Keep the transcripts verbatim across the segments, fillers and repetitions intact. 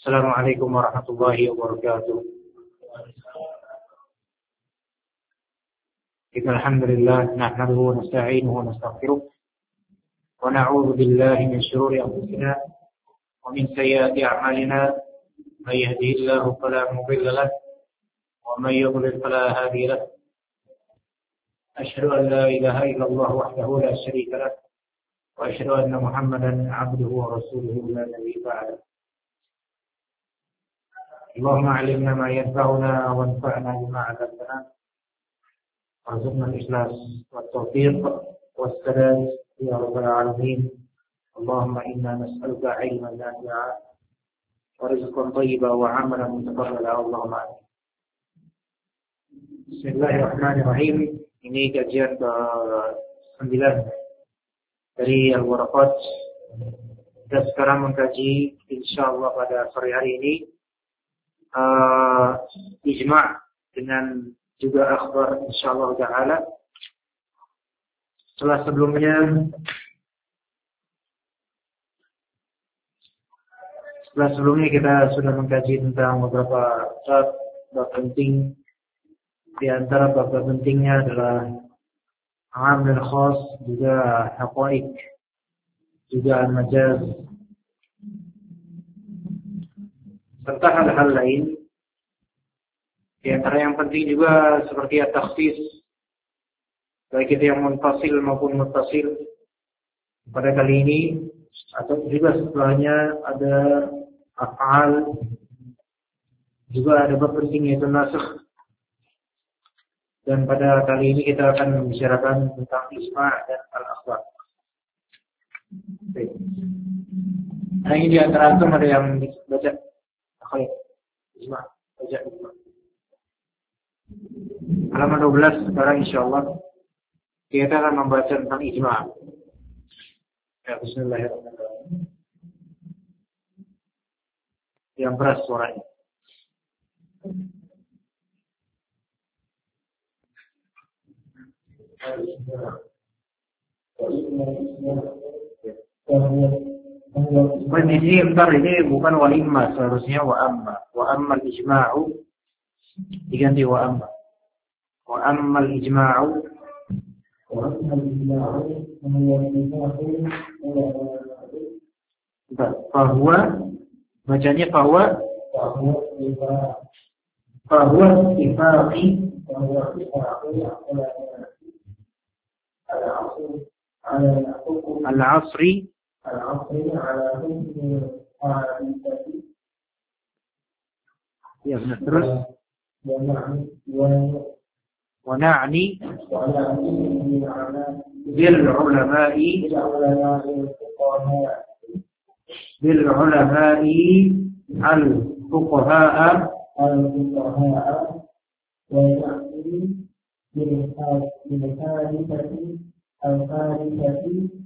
Assalamualaikum warahmatullahi wabarakatuh. Alhamdulillah nahmaduhu wa nasta'inuhu wa nastaghfiruh wa na'udzu billahi min shururi anfusina wa min sayyiati a'malina may yahdihillahu fala mudilla lahu wa may yudlil fala hadiya lahu. Asyhadu an la ilaha illallah wahdahu la syarika lahu wa asyhadu anna Muhammadan 'abduhu wa rasuluhu la nabiyya ba'dahu. Allahumma 'allimna ma yanfa'una wa anfa'na bima 'allamtana. Warzuqna al-ikhlas wa tawfiq wa as-sadad ya rabbal alamin. Allahumma inna nas'aluka 'ilman nafi'a wa rizqan thayyiban wa 'amalan mutaqabbalan. Allahumma amin. Bismillahirrahmanirrahim. Ini kajian ke sembilan dari Al-Waraqat. Kita sekarang mengkaji insyaallah pada sore hari ini uh, ijma' dengan juga akhbar insyaallah ta'ala. Setelah sebelumnya setelah sebelumnya kita sudah mengkaji tentang beberapa bab bab penting. Di antara bab pentingnya adalah am dan khas, juga haqaiq, juga al-majaz, serta hal-hal lain. Di antara yang penting juga seperti at-takhsis, baik itu yang munfasil maupun muttasil. Pada kali ini atau juga setelahnya ada af'al, juga ada bab penting yaitu nasakh. Dan pada kali ini kita akan membicarakan tentang isma' dan al-akhbar. Nah, ini di antara antum ada yang baca akhir isma', baca isma'. Halaman dua belas sekarang insyaallah kita akan membaca tentang ijma'. Ya, bismillahirrahmanirrahim. Yang keras suaranya. Ini bentar, ini bukan wa imma, seharusnya wa amma. Wa amma al-ijma'u diganti wa amma. Wa amma al-ijma'u wa amma al-ijma'u fahuwa, bacanya fahuwa fahuwa ittifaqi al-'asri ya benar. Terus ونعني بالعلماء بالعلماء الفقهاء ويعني بالحادثة الحادثة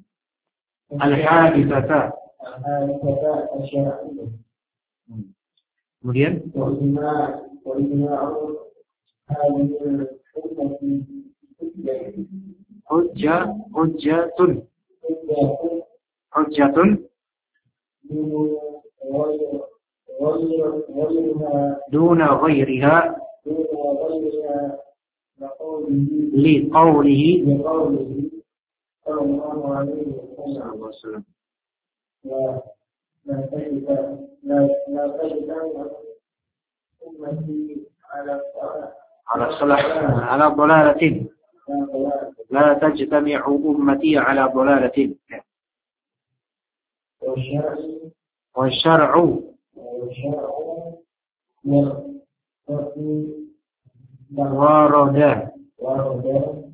الحادثة الحادثة الشرعية. Kemudian وإجماع وإجماع هذه الحكمة حجة حجة حجة دون غيرها لقوله صلى الله عليه وسلم لا تجد لا لا تجد أمتي على على صلاح على ضلالة لا تجتمع أمتي على ضلالة. والشرع والشرع ورد ورد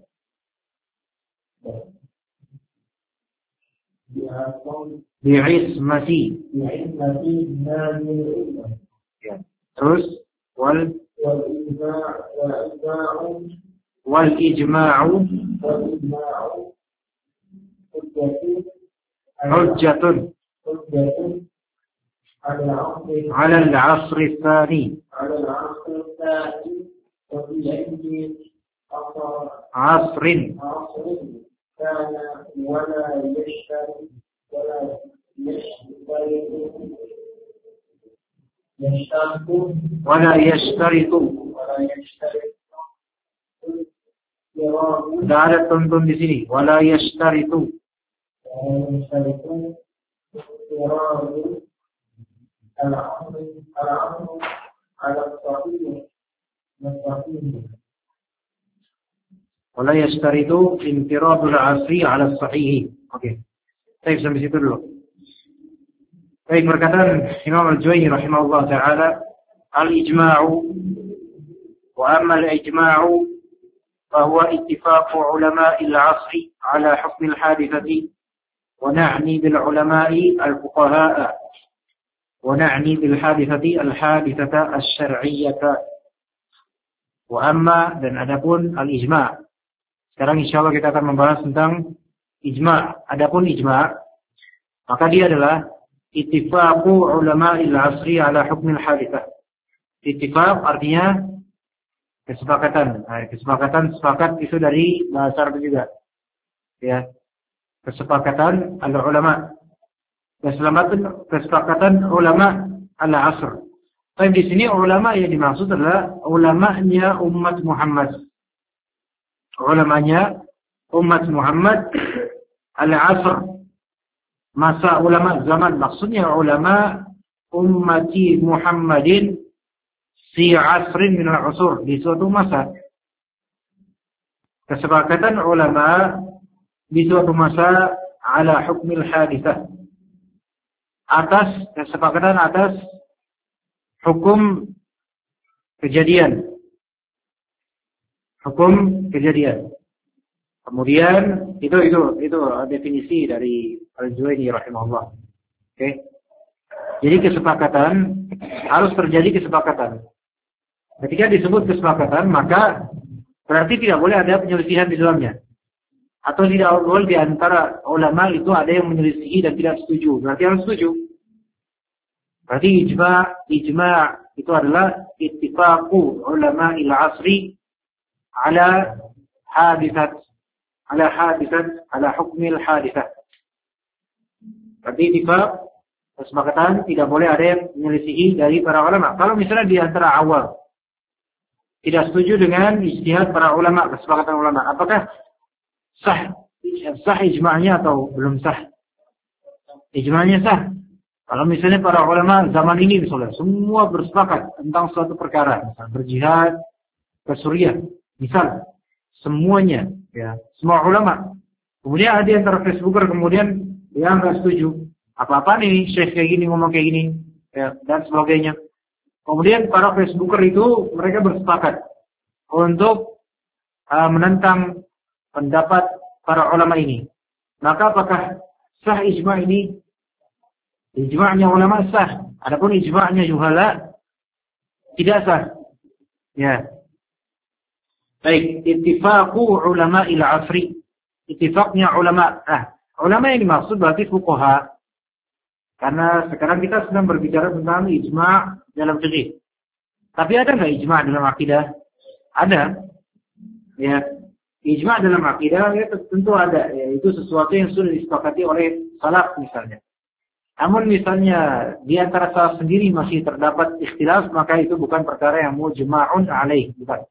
بعصمتي بعصمتي هذه الأمة. terus wal والإجماع والإجماع والإجماع والإجماع حجة حجة على العصر على العصر الثاني على العصر الثاني وفي أي عصر عصر كان ولا يشتري ولا يشتري يشترط ولا يشترط. ولا يشترط اضطراب Tidak ada tuntun di sini. ولا يشترط. ولا يشترط اضطراب الأمر الأمر على الصحيح والصحيح ولا يشترط انفراد العصر على الصحيح. Oke. Baik, sampai situ dulu. Baik, perkataan Imam Al-Juwayni rahimahullah ta'ala, al-ijma'u wa amma al-ijma'u fahuwa ittifaqu ulama'i al-'asri ala hukm al-hadithati wa na'ni bil ulama'i al-fuqaha'a wa na'ni bil hadithati al-hadithata asy-syar'iyyata. Wa amma, dan adapun al-ijma'. Sekarang insyaallah kita akan membahas tentang ijma'. Adapun ijma', maka dia adalah ittifaqu ulama'il 'asri ala hukmil haditsah. Ittifaq artinya kesepakatan. Nah, kesepakatan sepakat itu dari bahasa Arab juga. Ya. Kesepakatan al-ulama. Kesepakatan kesepakatan ulama al-'asr. Tapi di sini ulama yang dimaksud adalah ulamanya umat Muhammad. Ulamanya umat Muhammad al-'asr. Masa ulama zaman, maksudnya ulama ummati Muhammadin si asrin min al-usur, di suatu masa. Kesepakatan ulama di suatu masa ala hukmil hadithah, atas kesepakatan atas hukum kejadian. Hukum kejadian. Kemudian itu itu itu definisi dari Al-Juwayni rahimahullah. Oke. Okay. Jadi kesepakatan harus terjadi kesepakatan. Ketika disebut kesepakatan, maka berarti tidak boleh ada penyelisihan di dalamnya. Atau tidak boleh di antara ulama itu ada yang menyelisihi dan tidak setuju. Berarti harus setuju. Berarti ijma' ijma' itu adalah ittifaqu ulama'il 'asri ala haditsat ala haditsat ala hukmil haditsah. Berarti ittifaq kesepakatan tidak boleh ada yang menyelisihi dari para ulama. Kalau misalnya di antara awal tidak setuju dengan ijtihad para ulama, kesepakatan ulama, apakah sah sah ijma'nya atau belum sah? Ijma'nya sah. Kalau misalnya para ulama zaman ini misalnya semua bersepakat tentang suatu perkara, misalnya berjihad ke Suriah, misal semuanya, ya, semua ulama. Kemudian ada yang antara Facebooker kemudian dia nggak setuju. Apa-apa nih Syekh kayak gini ngomong kayak gini, ya, dan sebagainya. Kemudian para Facebooker itu mereka bersepakat untuk uh, menentang pendapat para ulama ini. Maka apakah sah ijma' ini? Ijma'nya ulama sah. Adapun ijma'nya juhala tidak sah. Ya. Baik, ittifaqu ulama'il 'asri. Ittifaqnya ulama. Ah, ulama yang dimaksud berarti fuqaha. Karena sekarang kita sedang berbicara tentang ijma' dalam fikih. Tapi ada enggak ijma' dalam akidah? Ada. Ya. Ijma' dalam akidah ya tentu ada, yaitu sesuatu yang sudah disepakati oleh salaf misalnya. Namun misalnya di antara salaf sendiri masih terdapat ikhtilaf, maka itu bukan perkara yang mujma'un alaih, bukan.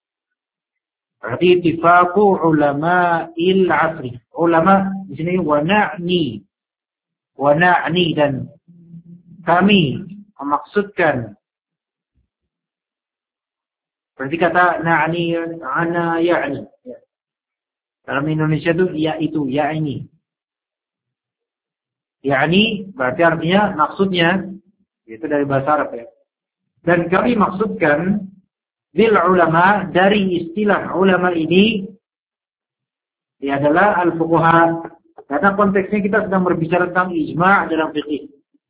Berarti ittifaqu ulama'il 'asri. Ulama di sini wa na'ni. Wa na'ni, dan kami memaksudkan. Berarti kata na'ni ana ya'ni. Dalam Indonesia itu ya itu, ya ini. Ya'ni berarti artinya maksudnya, itu dari bahasa Arab ya. Dan kami maksudkan bil ulama, dari istilah ulama ini ya adalah al-fuqaha. Karena konteksnya kita sedang berbicara tentang ijma' dalam fikih.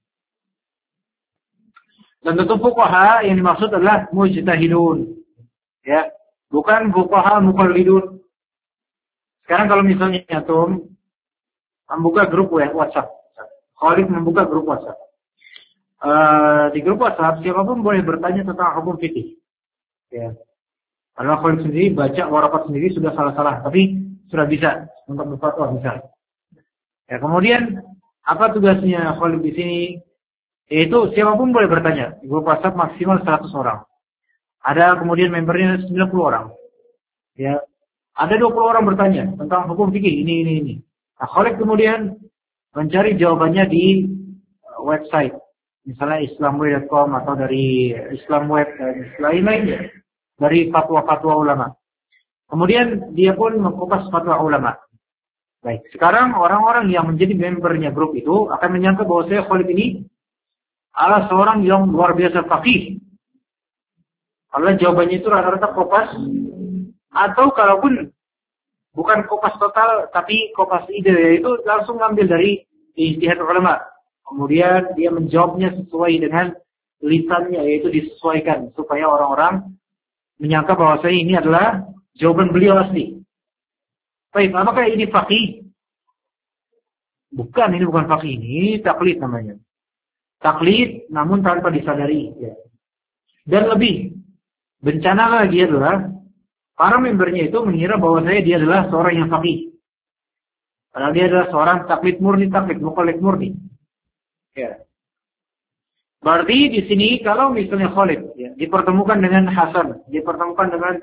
Dan tentu fuqaha yang dimaksud adalah mujtahidun. Ya, bukan fuqaha muqallidun. Sekarang kalau misalnya antum membuka grup WhatsApp, Khalid membuka grup WhatsApp. Uh, di grup WhatsApp siapapun boleh bertanya tentang hukum fikih. Ya. Kalau Khalid sendiri baca warakat sendiri sudah salah-salah, tapi sudah bisa untuk berfatwa bisa. Ya, kemudian apa tugasnya Khalid di sini? Yaitu siapapun boleh bertanya. Di grup WhatsApp maksimal seratus orang. Ada kemudian membernya sembilan puluh orang. Ya. Ada dua puluh orang bertanya tentang hukum fikih ini, ini, ini. Nah, Khalid kemudian mencari jawabannya di website. Misalnya islamway dot com atau dari Islamweb dan lain-lainnya. Dari fatwa-fatwa ulama. Kemudian dia pun mengkupas fatwa ulama. Baik, sekarang orang-orang yang menjadi membernya grup itu akan menyangka bahwa saya Khalid ini adalah seorang yang luar biasa faqih. Kalau jawabannya itu rata-rata kopas. Atau kalaupun bukan kopas total, tapi kopas ide, yaitu langsung ngambil dari ijtihad ulama. Kemudian dia menjawabnya sesuai dengan lisannya, yaitu disesuaikan. Supaya orang-orang menyangka bahwa saya ini adalah jawaban beliau asli. Baik, apakah ini faqih? Bukan, ini bukan faqih, ini taklid namanya. Taklid namun tanpa disadari. Dan lebih bencana lagi adalah para membernya itu mengira bahwa saya dia adalah seorang yang faqih. Padahal dia adalah seorang taklid murni, taklid muqallid murni. Ya. Berarti di sini kalau misalnya Khalid ya, dipertemukan dengan Hasan, dipertemukan dengan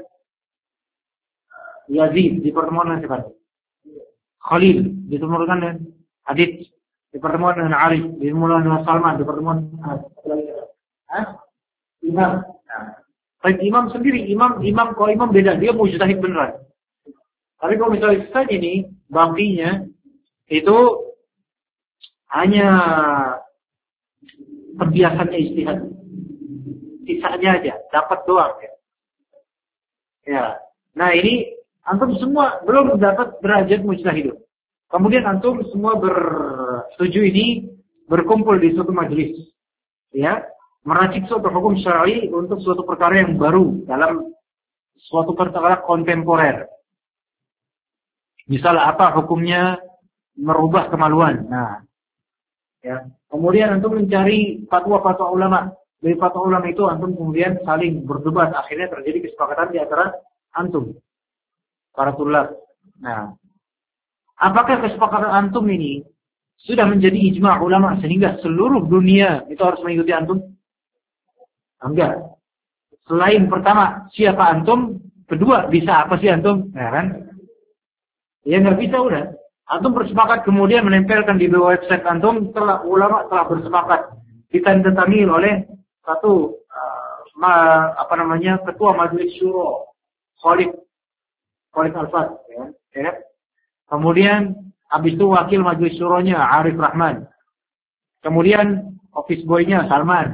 Yazid, dipertemukan dengan siapa? Khalil, dipertemukan dengan Adit, dipertemukan dengan Arif, dipertemukan dengan Salman, dipertemukan dengan Imam. Baik, imam sendiri, imam, imam, kalau imam beda, dia mujtahid beneran. Tapi kalau misalnya saja ini, baginya, itu hanya kebiasaannya ijtihad. Sisanya aja, dapat doang. Ya. Ya. Nah ini, antum semua belum dapat derajat mujtahid. Kemudian antum semua bersetuju ini, berkumpul di suatu majelis. Ya. Meracik suatu hukum syar'i untuk suatu perkara yang baru dalam suatu perkara kontemporer. Misal apa hukumnya merubah kemaluan. Nah, ya. Kemudian antum mencari fatwa-fatwa ulama. Dari fatwa ulama itu antum kemudian saling berdebat. Akhirnya terjadi kesepakatan di antara antum, para tulab. Nah, apakah kesepakatan antum ini sudah menjadi ijma' ulama sehingga seluruh dunia itu harus mengikuti antum? Enggak. Selain pertama, siapa antum? Kedua, bisa apa sih antum? Ya kan? Ya enggak bisa udah. Antum bersepakat kemudian menempelkan di website antum, telah ulama telah bersepakat ditandatangani oleh satu uh, ma, apa namanya ketua majelis syuro Khalid Khalid Al-Fat, ya, ya. Kemudian habis itu wakil majelis syuronya Arif Rahman. Kemudian office boy-nya Salman.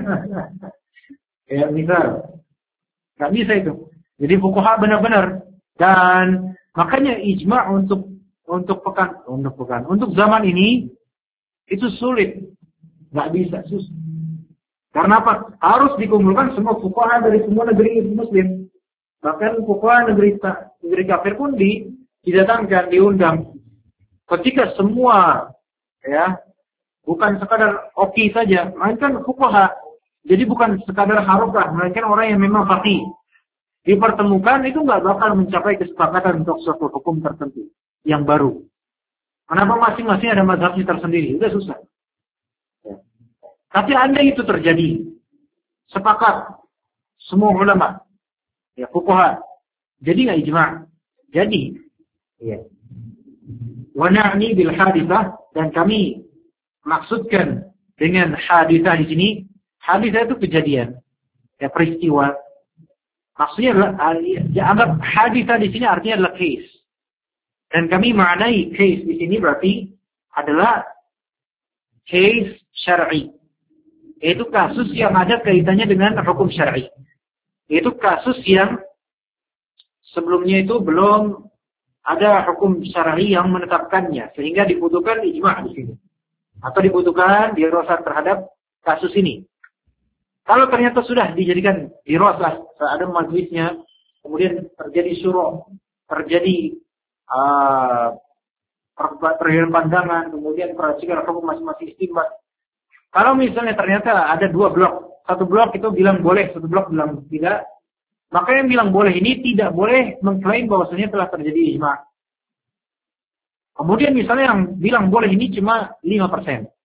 Ya, misal. Nggak bisa itu. Jadi fuqaha benar-benar. Dan makanya ijma' untuk untuk pekan, untuk pekan, untuk zaman ini itu sulit. Nggak bisa, susah. Karena apa? Harus dikumpulkan semua fuqaha dari semua negeri muslim. Bahkan fuqaha negeri negeri kafir pun di, didatangkan, diundang. Ketika semua ya, bukan sekadar oki saja, melainkan fuqaha. Jadi bukan sekadar harokah, melainkan orang yang memang faqih. Dipertemukan itu nggak bakal mencapai kesepakatan untuk suatu hukum tertentu yang baru. Kenapa masing-masing ada mazhabnya tersendiri? Udah susah. Ya. Tapi andai itu terjadi, sepakat semua ulama, ya fuqaha, jadi nggak ijma'? Jadi, ya. Wa na'ni bil haditsah, dan kami maksudkan dengan haditsah di sini. Haditsah itu kejadian, ya peristiwa. Maksudnya adalah, ya, anggap haditsah di sini artinya adalah case. Dan kami maknai case di sini berarti adalah case syar'i. Yaitu kasus yang ada kaitannya dengan hukum syar'i. Yaitu kasus yang sebelumnya itu belum ada hukum syar'i yang menetapkannya, sehingga dibutuhkan ijma' di sini. Atau dibutuhkan dirasah terhadap kasus ini. Kalau ternyata sudah dijadikan dirasah, ada majlisnya, kemudian terjadi syuro, terjadi uh, perbedaan pandangan, kemudian peracikan hukum masing-masing istimbat. Kalau misalnya ternyata ada dua blok, satu blok itu bilang boleh, satu blok bilang tidak, maka yang bilang boleh ini tidak boleh mengklaim bahwasanya telah terjadi ijma'. Kemudian misalnya yang bilang boleh ini cuma lima persen.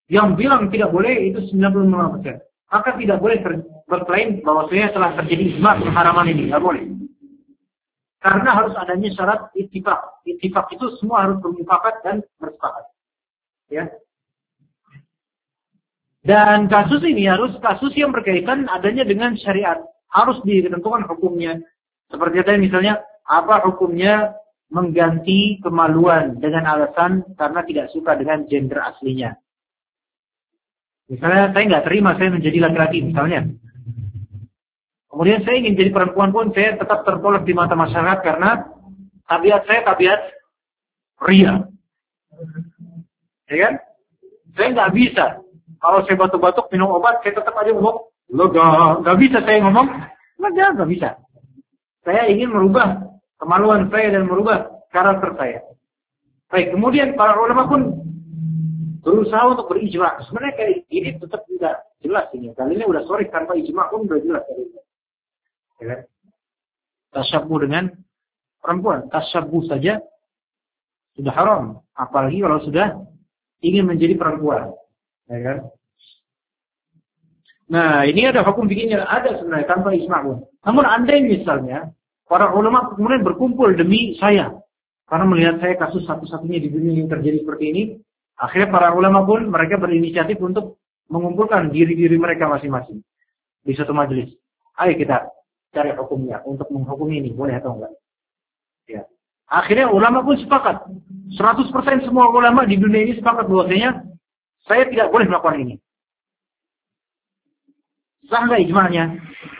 yang bilang tidak boleh itu sembilan puluh lima persen. Maka tidak boleh berklaim bahwa saya telah terjadi ijma pengharaman ini, tidak boleh. Karena harus adanya syarat ittifaq. Ittifaq itu semua harus bermufakat dan bersepakat. Ya. Dan kasus ini harus kasus yang berkaitan adanya dengan syariat. Harus ditentukan hukumnya. Seperti tadi misalnya, apa hukumnya mengganti kemaluan dengan alasan karena tidak suka dengan gender aslinya. Misalnya saya nggak terima saya menjadi laki-laki misalnya. Kemudian saya ingin jadi perempuan pun saya tetap tertolak di mata masyarakat karena tabiat saya tabiat ria. Ya kan? Saya nggak bisa. Kalau saya batuk-batuk minum obat, saya tetap aja ngomong, lega. Nggak bisa saya ngomong, lega, nggak bisa. Saya ingin merubah kemaluan saya dan merubah karakter saya. Baik, kemudian para ulama pun berusaha untuk berijma. Sebenarnya kayak ini tetap tidak jelas ini. Kali ini udah sorry tanpa ijma pun udah jelas kali ini. Ya kan? Tasyabuh dengan perempuan, tasyabuh saja sudah haram, apalagi kalau sudah ingin menjadi perempuan. Ya kan? Nah, ini ada hukum bikinnya ada sebenarnya tanpa ijma pun. Namun andai misalnya para ulama kemudian berkumpul demi saya karena melihat saya kasus satu-satunya di dunia yang terjadi seperti ini, akhirnya para ulama pun mereka berinisiatif untuk mengumpulkan diri-diri mereka masing-masing di satu majelis. Ayo kita cari hukumnya untuk menghukumi ini, boleh atau enggak? Ya. Akhirnya ulama pun sepakat. seratus persen semua ulama di dunia ini sepakat bahwasanya saya tidak boleh melakukan ini. Sah enggak ijma'nya?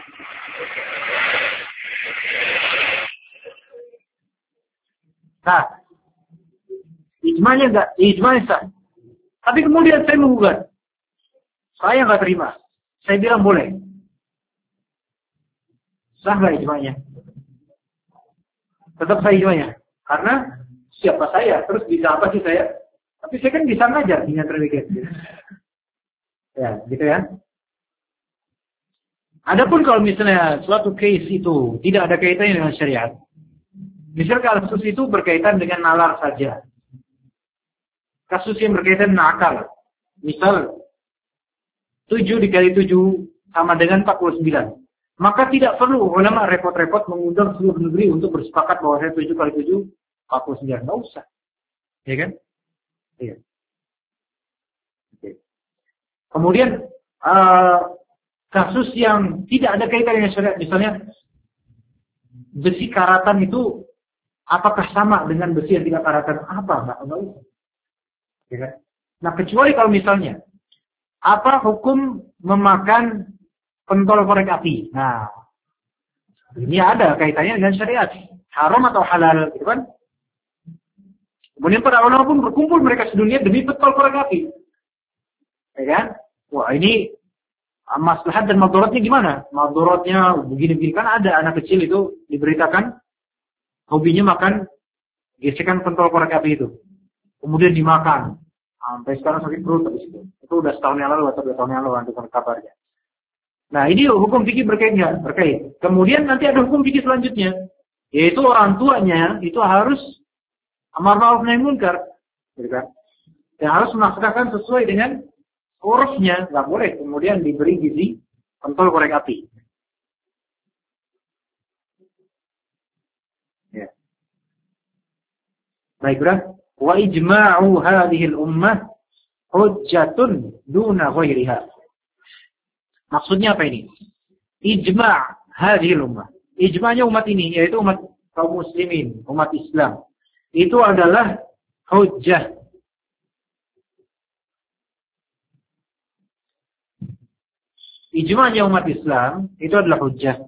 Nah, ijma'nya enggak, ijma'nya sah. Tapi kemudian saya menggugat. Saya enggak terima. Saya bilang boleh. Sah enggak ijma'nya? Tetap sah ijma'nya. Karena siapa saya? Terus bisa apa sih saya? Tapi saya kan bisa ngajar dengan terbikin. Ya, gitu ya. Adapun kalau misalnya suatu case itu tidak ada kaitannya dengan syariat. Misalnya kasus itu berkaitan dengan nalar saja. Kasus yang berkaitan dengan akal. Misal, tujuh dikali tujuh sama dengan empat puluh sembilan. Maka tidak perlu ulama repot-repot mengundang seluruh negeri untuk bersepakat bahwa saya tujuh kali tujuh, empat puluh sembilan. Nggak usah. Ya kan? Iya. Oke. Kemudian, uh, kasus yang tidak ada kaitan dengan syariat. Misalnya, besi karatan itu apakah sama dengan besi yang tidak karatan? Apa? Nggak, nggak usah. Ya kan? Nah, kecuali kalau misalnya, apa hukum memakan pentol korek api? Nah, ini ada kaitannya dengan syariat. Haram atau halal, gitu kan? Kemudian para ulama pun berkumpul mereka sedunia demi pentol korek api. Ya kan? Wah, ini maslahat dan madharatnya gimana? Madharatnya begini-begini. Kan ada anak kecil itu diberitakan hobinya makan gesekan pentol korek api itu. Kemudian dimakan. Sampai sekarang sakit perut habis itu. Itu udah setahun yang lalu atau dua tahun yang lalu untuk kabarnya. Nah, ini hukum fikih berkait enggak? Berkait. Kemudian nanti ada hukum fikih selanjutnya. Yaitu orang tuanya itu harus amar ma'ruf nahi munkar. Gitu kan? Dan harus melaksanakan sesuai dengan urufnya. Enggak boleh kemudian diberi gizi pentol korek api. Ya. Baik, bro. Wa ijma'u hadhihi al-ummah hujjatun duna ghairiha. Maksudnya apa ini? Ijma' hadhihi al-ummah. Ijma'nya umat ini yaitu umat kaum muslimin, umat Islam. Itu adalah hujjah. Ijma'nya umat Islam itu adalah hujjah.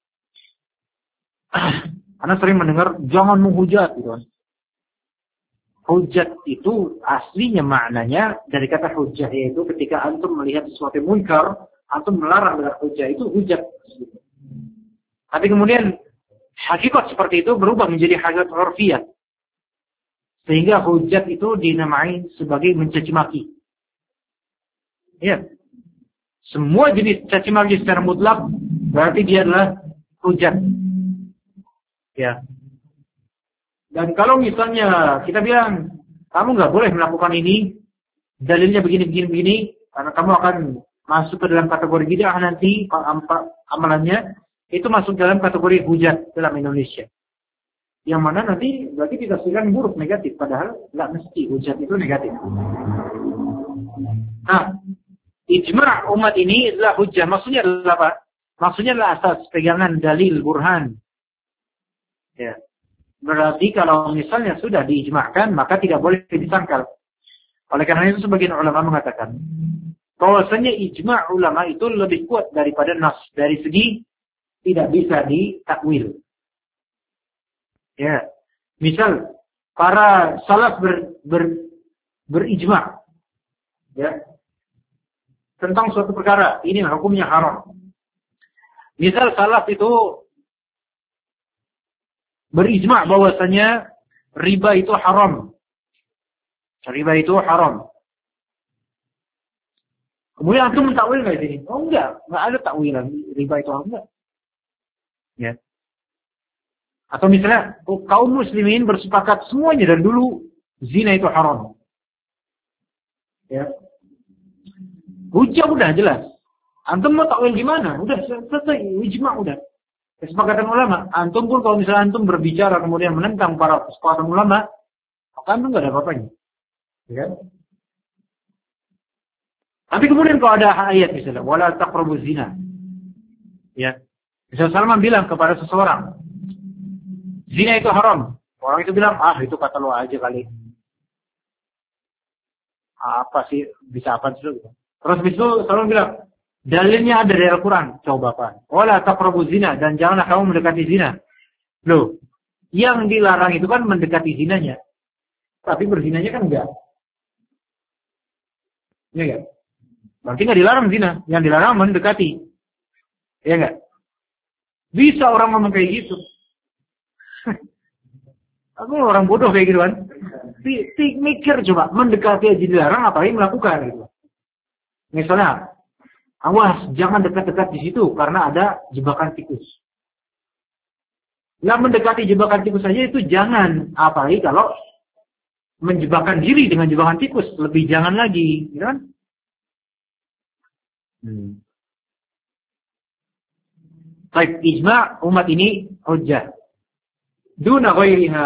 Karena sering mendengar jangan menghujat gitu kan. Hujjat itu aslinya maknanya dari kata hujjah yaitu ketika antum melihat sesuatu yang munkar, antum melarang dengan hujjah, itu hujjat. Tapi kemudian hakikat seperti itu berubah menjadi hakikat urfiyah. Sehingga hujjat itu dinamai sebagai mencaci maki. Ya. Semua jenis caci maki secara mutlak berarti dia adalah hujjat. Ya. Dan kalau misalnya kita bilang kamu nggak boleh melakukan ini, dalilnya begini-begini begini, karena kamu akan masuk ke dalam kategori bid'ah nanti amalannya itu masuk dalam kategori hujat dalam Indonesia. Yang mana nanti berarti ditafsirkan buruk negatif, padahal nggak mesti hujat itu negatif. Nah, ijma' umat ini adalah hujjah. Maksudnya adalah apa? Maksudnya adalah asas pegangan dalil burhan. Ya. Berarti kalau misalnya sudah diijma'kan, maka tidak boleh disangkal. Oleh karena itu sebagian ulama mengatakan bahwasanya ijma' ulama itu lebih kuat daripada nas dari segi tidak bisa ditakwil. Ya, misal para salaf ber, ber, berijma', ya, tentang suatu perkara, ini hukumnya haram. Misal salaf itu berijma' bahwasanya riba itu haram. Riba itu haram. Kemudian antum mentakwil nggak di sini? Oh enggak, enggak ada takwilan riba itu haram enggak. Ya. Atau misalnya kaum muslimin bersepakat semuanya dari dulu zina itu haram. Ya. Hujjah udah jelas. Antum mau takwil gimana? Udah selesai, ijma' udah. Kesepakatan ulama. Antum pun kalau misalnya antum berbicara kemudian menentang para kesepakatan ulama, maka antum enggak ada apa-apanya. Ya. Tapi kemudian kalau ada ayat misalnya, wala taqrabuz zina. Ya. Misalnya Salman bilang kepada seseorang, zina itu haram. Orang itu bilang, ah itu kata lo aja kali. Apa sih, bisa apa sih? Terus itu Salman bilang, dalilnya ada dari Al-Quran. Coba apa? Wala taqrabuz zina. Dan janganlah kamu mendekati zina. Loh, yang dilarang itu kan mendekati zinanya. Tapi berzinanya kan enggak. Iya enggak? Berarti enggak dilarang zina. Yang dilarang mendekati. Iya enggak? Bisa orang ngomong kayak gitu. Aku orang bodoh kayak gitu kan. Mikir coba, mendekati aja dilarang, apalagi melakukan gitu. Misalnya, awas jangan dekat-dekat di situ karena ada jebakan tikus. Lah mendekati jebakan tikus saja itu jangan, apalagi kalau menjebakan diri dengan jebakan tikus, lebih jangan lagi, gitu kan? Hmm. Baik, ijma' umat ini hujjah. Duna ghairiha.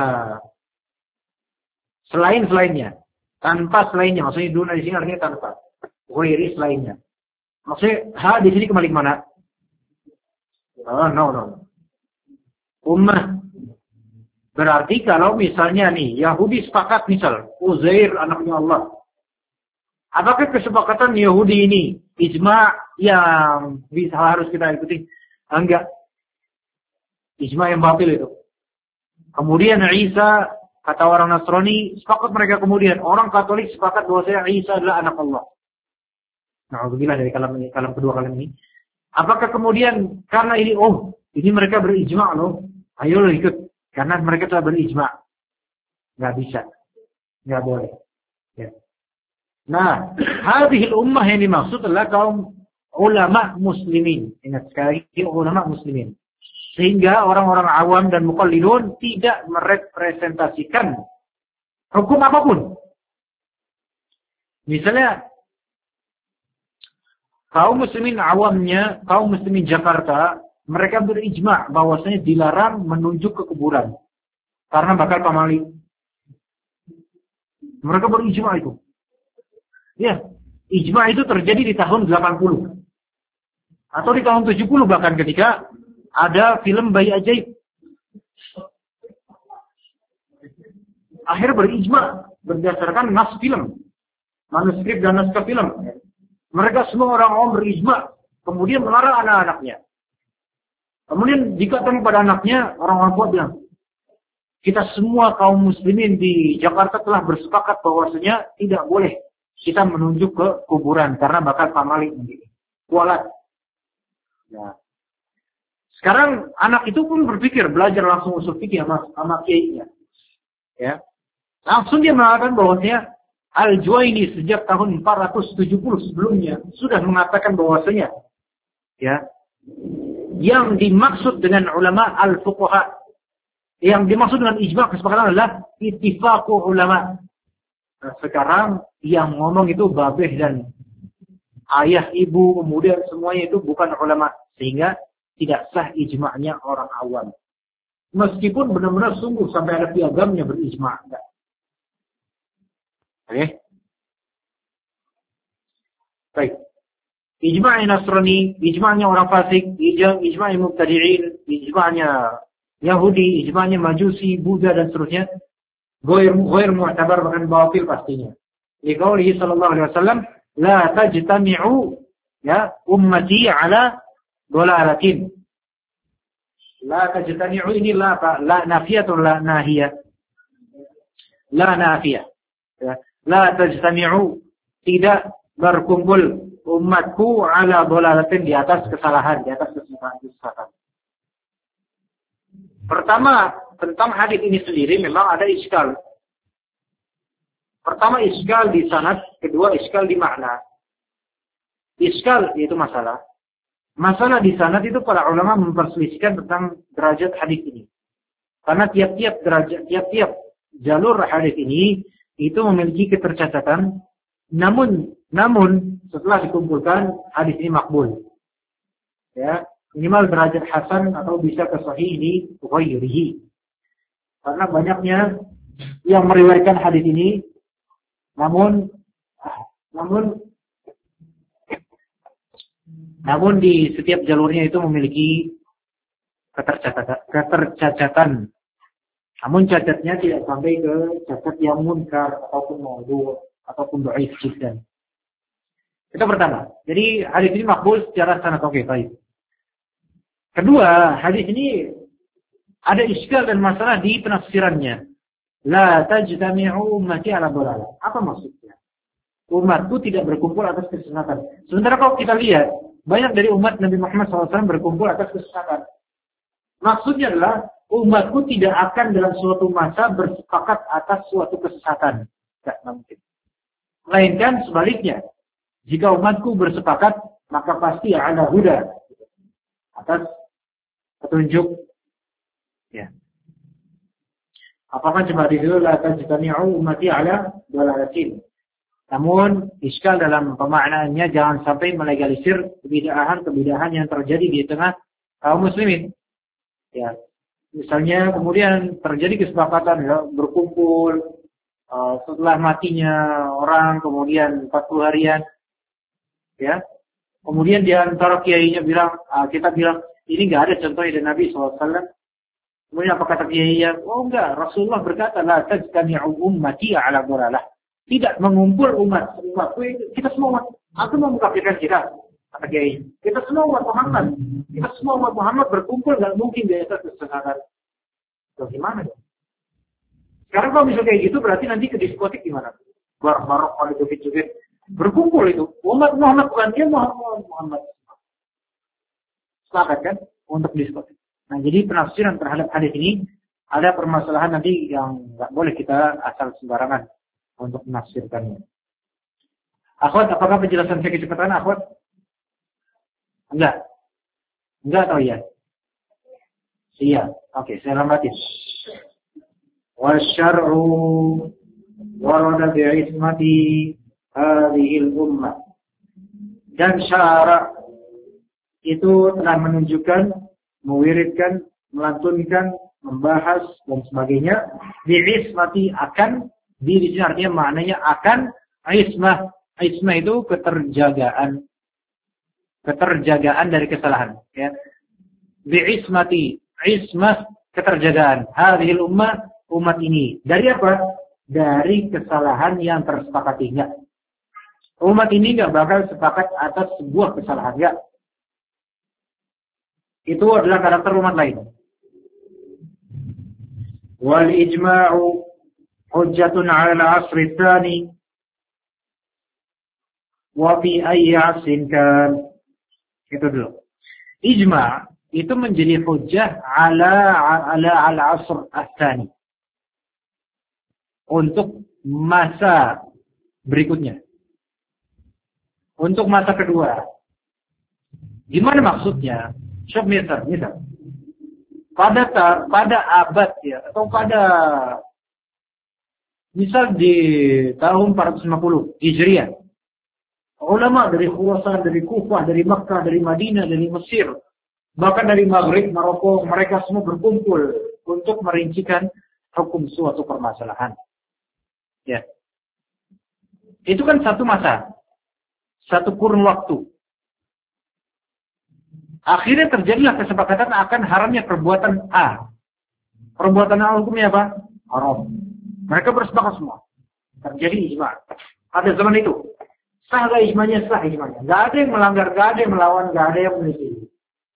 Selain-selainnya. Tanpa selainnya. Maksudnya duna di sini artinya tanpa. Ghairi selainnya. Maksudnya ha di sini kembali ke mana? Oh, no, no. Ummah. Berarti kalau misalnya nih, Yahudi sepakat misal, Uzair anaknya Allah. Apakah kesepakatan Yahudi ini ijma' yang bisa harus kita ikuti? Enggak. Ijma' yang batil itu. Kemudian Isa, kata orang Nasrani, sepakat mereka kemudian. Orang Katolik sepakat bahwa Isa adalah anak Allah. Nah, beginilah dari kalam ini, kalam kedua kalam ini. Apakah kemudian karena ini, oh, ini mereka berijma' loh. Ayo lo ikut. Karena mereka telah berijma'. Nggak bisa. Nggak boleh. Ya. Nah, hadhil ummah yang dimaksud adalah kaum ulama muslimin. Ingat sekali, ulama muslimin. Sehingga orang-orang awam dan muqallidun tidak merepresentasikan hukum apapun. Misalnya, kaum muslimin awamnya, kaum muslimin Jakarta, mereka berijma' bahwasanya dilarang menunjuk ke kuburan. Karena bakal pamali. Mereka berijma' itu. Ya, ijma' itu terjadi di tahun delapan puluh. Atau di tahun tujuh puluh bahkan ketika ada film Bayi Ajaib. Akhir berijma' berdasarkan nas film. Manuskrip dan naskah film. Mereka semua orang awam berijma'. Kemudian melarang anak-anaknya. Kemudian jika temu pada anaknya, orang-orang tua bilang, kita semua kaum muslimin di Jakarta telah bersepakat bahwasanya tidak boleh kita menunjuk ke kuburan karena bakal pamali kualat. Ya. Sekarang anak itu pun berpikir belajar langsung usul fikih sama sama kiainya. Ya. Langsung dia mengatakan bahwasanya Al-Juwaini sejak tahun empat ratus tujuh puluh sebelumnya sudah mengatakan bahwasanya ya, yang dimaksud dengan ulama al-fuqaha, yang dimaksud dengan ijma' kesepakatan adalah ittifaqu ulama. Nah, sekarang yang ngomong itu babeh dan ayah, ibu, kemudian semuanya itu bukan ulama. Sehingga tidak sah ijma'nya orang awam. Meskipun benar-benar sungguh sampai ada piagamnya berijma'. Oke. Okay. Baik. Ijma'nya Nasrani, ijma'nya orang fasik, ijma'nya mubtadi'in, ijma'nya Yahudi, ijma'nya Majusi, Buddha dan seterusnya. Ghair ghair mu'tabar, bahkan batil pastinya. Liqaulihi sallallahu alaihi wasallam, la tajtami'u ya ummati ala dolalatin. La tajtami'u ini la la nafiyatun la nahiyah. La nafiyah. Ya. La tajtami'u, tidak berkumpul umatku ala dolalatin, di atas kesalahan, di atas kesalahan. Pertama, tentang hadis ini sendiri memang ada iskal. Pertama iskal di sanad, kedua iskal di makna. Iskal yaitu masalah. Masalah di sanad itu para ulama memperselisihkan tentang derajat hadis ini. Karena tiap-tiap derajat, tiap-tiap jalur hadis ini itu memiliki ketercacatan. Namun, namun setelah dikumpulkan hadis ini makbul. Ya, minimal derajat hasan atau bisa ke sahih di ghairihi. Karena banyaknya yang meriwayatkan hadis ini, namun namun namun di setiap jalurnya itu memiliki ketercacatan, ketercacatan. Namun cacatnya tidak sampai ke cacat yang munkar ataupun maudhu ataupun dhaif jiddan. Itu pertama. Jadi hadis ini makbul secara sanad, oke, baik. Kedua, hadis ini ada iskal dan masalah di penafsirannya. La tajtami'u ummati ala dhalalah. Apa maksudnya? Umatku tidak berkumpul atas kesesatan. Sementara kalau kita lihat, banyak dari umat Nabi Muhammad shallallahu alaihi wasallam berkumpul atas kesesatan. Maksudnya adalah, umatku tidak akan dalam suatu masa bersepakat atas suatu kesesatan. Tidak mungkin. Melainkan sebaliknya. Jika umatku bersepakat, maka pasti ada huda. Atas petunjuk. Ya. Apakah cuma di situ la tajtami'u ummati ala dhalalatin. Namun iskal dalam pemaknaannya jangan sampai melegalisir kebidahan-kebidahan yang terjadi di tengah kaum muslimin. Ya. Misalnya kemudian terjadi kesepakatan ya, berkumpul uh, setelah matinya orang kemudian empat puluh harian. Ya. Kemudian di antara kiainya bilang, uh, kita bilang ini enggak ada contohnya dari Nabi shallallahu alaihi wasallam. Kemudian apa kata kiainya? Oh enggak, Rasulullah berkata la tajtami'u ummati ala dhalalah. Tidak mengumpul umat, umatku kita semua umat. Aku mau mengkafirkan kita, kata kiai. Kita semua umat Muhammad. Kita semua umat Muhammad berkumpul, enggak mungkin di atas kesesatan. Bagaimana dong? Sekarang kalau misalnya kayak gitu berarti nanti ke diskotik gimana? Barok-barok kalau joget-joget. Berkumpul itu. Umat Muhammad bukan dia Muhammad Muhammad. Sepakat kan? Untuk diskotik. Nah jadi penafsiran terhadap hadis ini ada permasalahan nanti yang nggak boleh kita asal sembarangan untuk menafsirkannya. Akhwat, apakah penjelasan saya kecepatan, akhwat? Enggak. Enggak atau iya? Iya. Oke, saya lambatin. Wasyar'u warada bi'ismati hadhil ummah. Dan syara' itu telah menunjukkan, mewiridkan, melantunkan, membahas dan sebagainya. Bi'ismati akan, di sini artinya maknanya akan ismah. Ismah itu keterjagaan. Keterjagaan dari kesalahan. Ya. Bi'ismati. Ismah, keterjagaan. Hadhil ummah, umat ini. Dari apa? Dari kesalahan yang tersepakati. Enggak. Umat ini enggak bakal sepakat atas sebuah kesalahan. Enggak. Itu adalah karakter umat lain. Wal ijma'u hujjatun 'ala al-'asri tsani wa fi ayyi 'asrin kan. Itu dulu. Ijma' itu menjadi hujjah 'ala 'ala al-'asr ats-tsani. Untuk masa berikutnya. Untuk masa kedua. Gimana maksudnya? Syuk misal, misal. Pada pada abad ya atau pada Misal di tahun empat ratus lima puluh Hijriah, ulama dari Khurasan, dari Kufah, dari Makkah, dari Madinah, dari Mesir, bahkan dari Maghrib, Maroko, mereka semua berkumpul untuk merincikan hukum suatu permasalahan. Ya. Itu kan satu masa, satu kurun waktu. Akhirnya terjadilah kesepakatan akan haramnya perbuatan A. Perbuatan A hukumnya apa? Haram. Mereka bersepakat semua. Terjadi ijma. Pada zaman itu. Sah gak ijmanya? Sah ijmanya. Gak ada yang melanggar, gak ada yang melawan, gak ada yang menyelisih.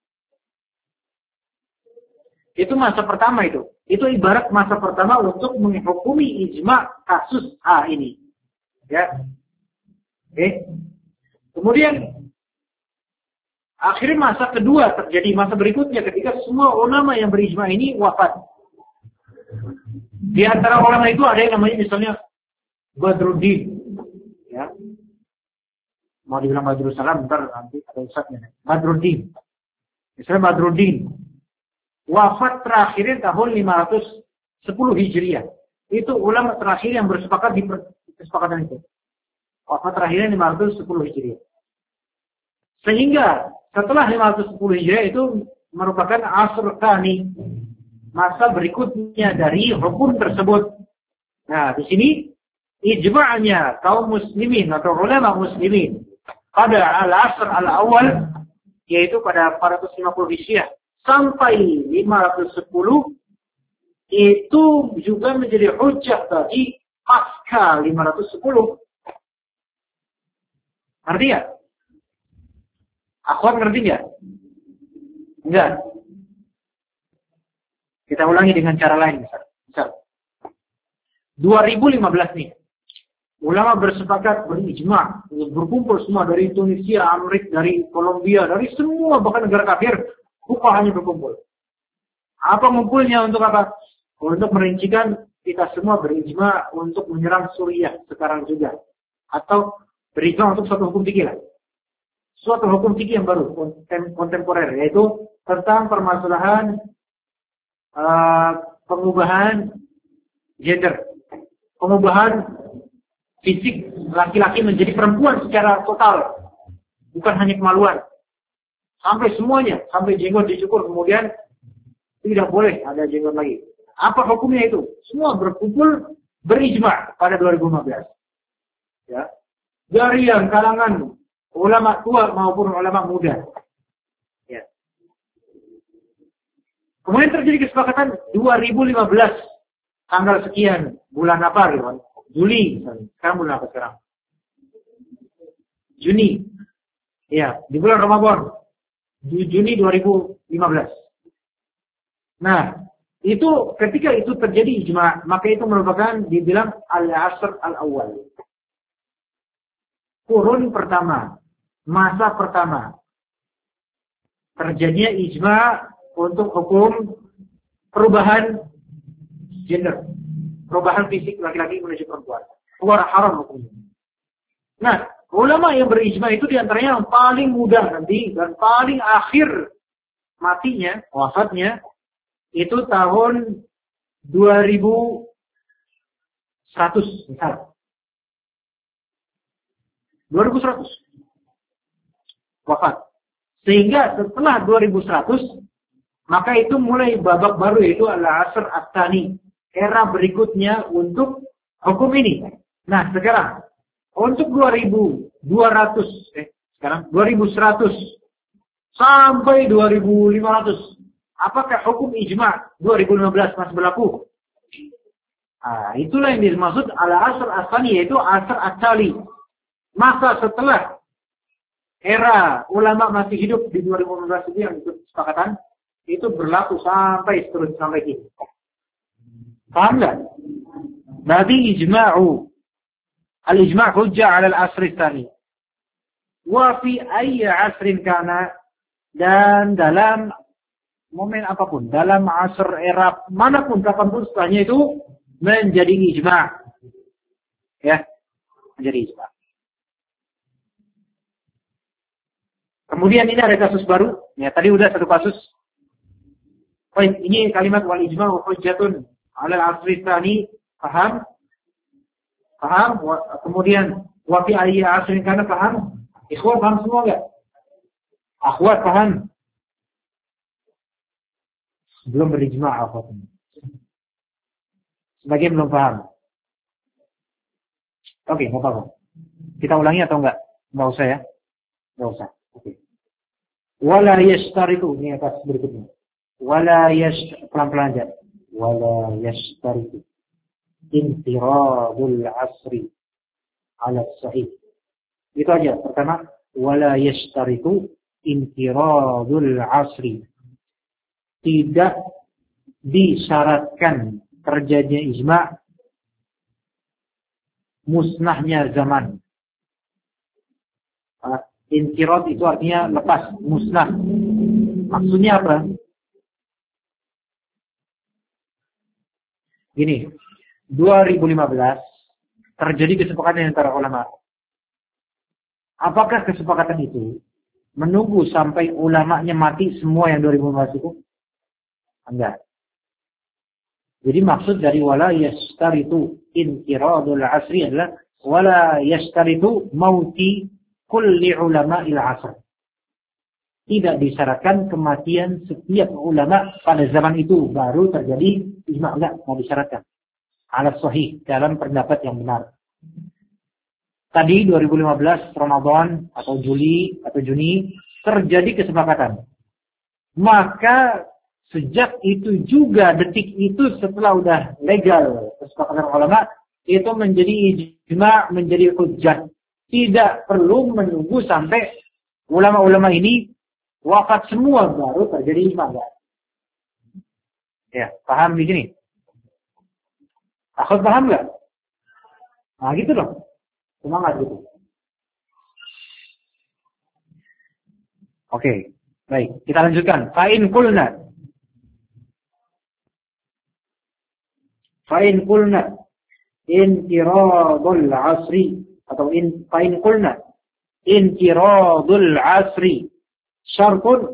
Itu masa pertama itu. Itu ibarat masa pertama untuk menghukumi ijma kasus A ini. Ya. Oke. Okay. Kemudian akhirnya masa kedua terjadi, masa berikutnya ketika semua ulama yang berijma ini wafat. Di antara ulama itu ada yang namanya misalnya Badruddin, ya. Mau dibilang Badrussalam, ntar nanti ada ustadznya. Badruddin, misalnya Badruddin, wafat terakhir tahun lima ratus sepuluh Hijriah. Itu ulama terakhir yang bersepakat di kesepakatan itu. Wafat terakhirnya lima ratus sepuluh Hijriah. Sehingga setelah lima ratus sepuluh Hijriah itu merupakan asr tsani, masa berikutnya dari hukum tersebut. Nah, di sini ijma'nya kaum muslimin atau ulama muslimin pada al-asr al-awal, yaitu pada empat ratus lima puluh Hijriah sampai lima ratus sepuluh, itu juga menjadi hujjah bagi pasca lima ratus sepuluh. Ngerti ya? Akhwat ngerti nggak? Enggak. Kita ulangi dengan cara lain misal. Misal. dua ribu lima belas nih. Ulama bersepakat berijma, berkumpul semua dari Tunisia, Amerika, dari Kolombia, dari semua bahkan negara kafir, hanya berkumpul. Apa ngumpulnya untuk apa? Untuk merincikan kita semua berijma untuk menyerang Suriah sekarang juga. Atau berijma untuk suatu hukum fikih lah. Suatu hukum fikih yang baru, kontemporer, yaitu tentang permasalahan uh, pengubahan gender, pengubahan fisik laki-laki menjadi perempuan secara total, bukan hanya kemaluan, sampai semuanya, sampai jenggot dicukur, kemudian tidak boleh ada jenggot lagi. Apa hukumnya itu? Semua berkumpul berijma pada dua ribu lima belas. Ya, dari yang kalangan ulama tua maupun ulama muda. Ya. Kemudian terjadi kesepakatan dua ribu lima belas tanggal sekian bulan apa gitu? Juli misalnya. Sekarang bulan apa sekarang? Juni. Ya, di bulan Ramadan. Juni dua ribu lima belas. Nah, itu ketika itu terjadi ijma, maka itu merupakan dibilang al-asr al-awwal. Kurun pertama, masa pertama, terjadinya ijma untuk hukum perubahan gender, perubahan fisik laki-laki menuju perempuan. Keluar haram hukumnya. Nah, ulama yang berijma itu diantaranya yang paling muda nanti dan paling akhir matinya, wafatnya, itu tahun dua ribu seratus misalnya. dua ribu seratus wafat. Sehingga setelah dua ribu seratus maka itu mulai babak baru, yaitu al-asr at-tsani, era berikutnya untuk hukum ini. Nah, sekarang untuk dua ribu dua ratus eh sekarang dua ribu seratus sampai dua ribu lima ratus, apakah hukum ijma dua ribu lima belas masih berlaku? Ah, itulah yang dimaksud al-asr at-tsani, yaitu asr at-tali. Masa setelah era ulama masih hidup di dua ribu lima belas itu yang ikut kesepakatan, itu berlaku sampai seterusnya sampai ini. Paham nggak? Berarti ijma'u. Al-ijma' hujjah 'ala al-asr ats-tsani. Wa fi ayyi 'asrin kana, dan dalam momen apapun, dalam asr era manapun kapanpun setelahnya itu menjadi ijma'. Ya, menjadi ijma'. Kemudian ini ada kasus baru. Ya, tadi udah satu kasus. Oh, ini kalimat wal ijma' hujjatun 'ala al-asr ats-tsani. Paham? Paham? Kemudian wa fi ayyi asrin kana paham? Ikhwan paham semua enggak? Akhwat paham? Belum berijma' akhwat. Sebagian belum paham. Oke, enggak apa-apa. Kita ulangi atau enggak? Enggak usah ya? Enggak usah. Oke. Wala yashtaritu, ini atas berikutnya. Wala yash pelan-pelan aja. Wala yashtaritu intiradul asri ala sahih. Itu aja. Pertama, wala yashtaritu intiradul asri. Tidak disyaratkan terjadinya ijma' musnahnya zaman. Uh, intirad itu artinya lepas, musnah. Maksudnya apa? Gini, dua ribu lima belas terjadi kesepakatan antara ulama. Apakah kesepakatan itu menunggu sampai ulamanya mati semua yang dua ribu lima belas itu? Enggak. Jadi maksud dari wala yashtaritu intiradul asri adalah wala yashtaritu mauti kulli ulama'il asr. Tidak disyaratkan kematian setiap ulama pada zaman itu baru terjadi ijma', enggak, tidak disyaratkan. Ala sahih, dalam pendapat yang benar. Tadi dua ribu lima belas Ramadan atau Juli atau Juni terjadi kesepakatan. Maka sejak itu juga detik itu setelah udah legal kesepakatan ulama itu menjadi ijma', menjadi hujjah. Tidak perlu menunggu sampai ulama-ulama ini wafat semua baru terjadi ijma'. Ya, paham di sini? Akhwat paham nggak? Nah gitu dong. Semangat gitu. Oke, baik. Kita lanjutkan. Fa'in kulna. Fa'in kulna. Intiradul asri. Atau in, fa'in kulna. Intiradul asri. Syartun.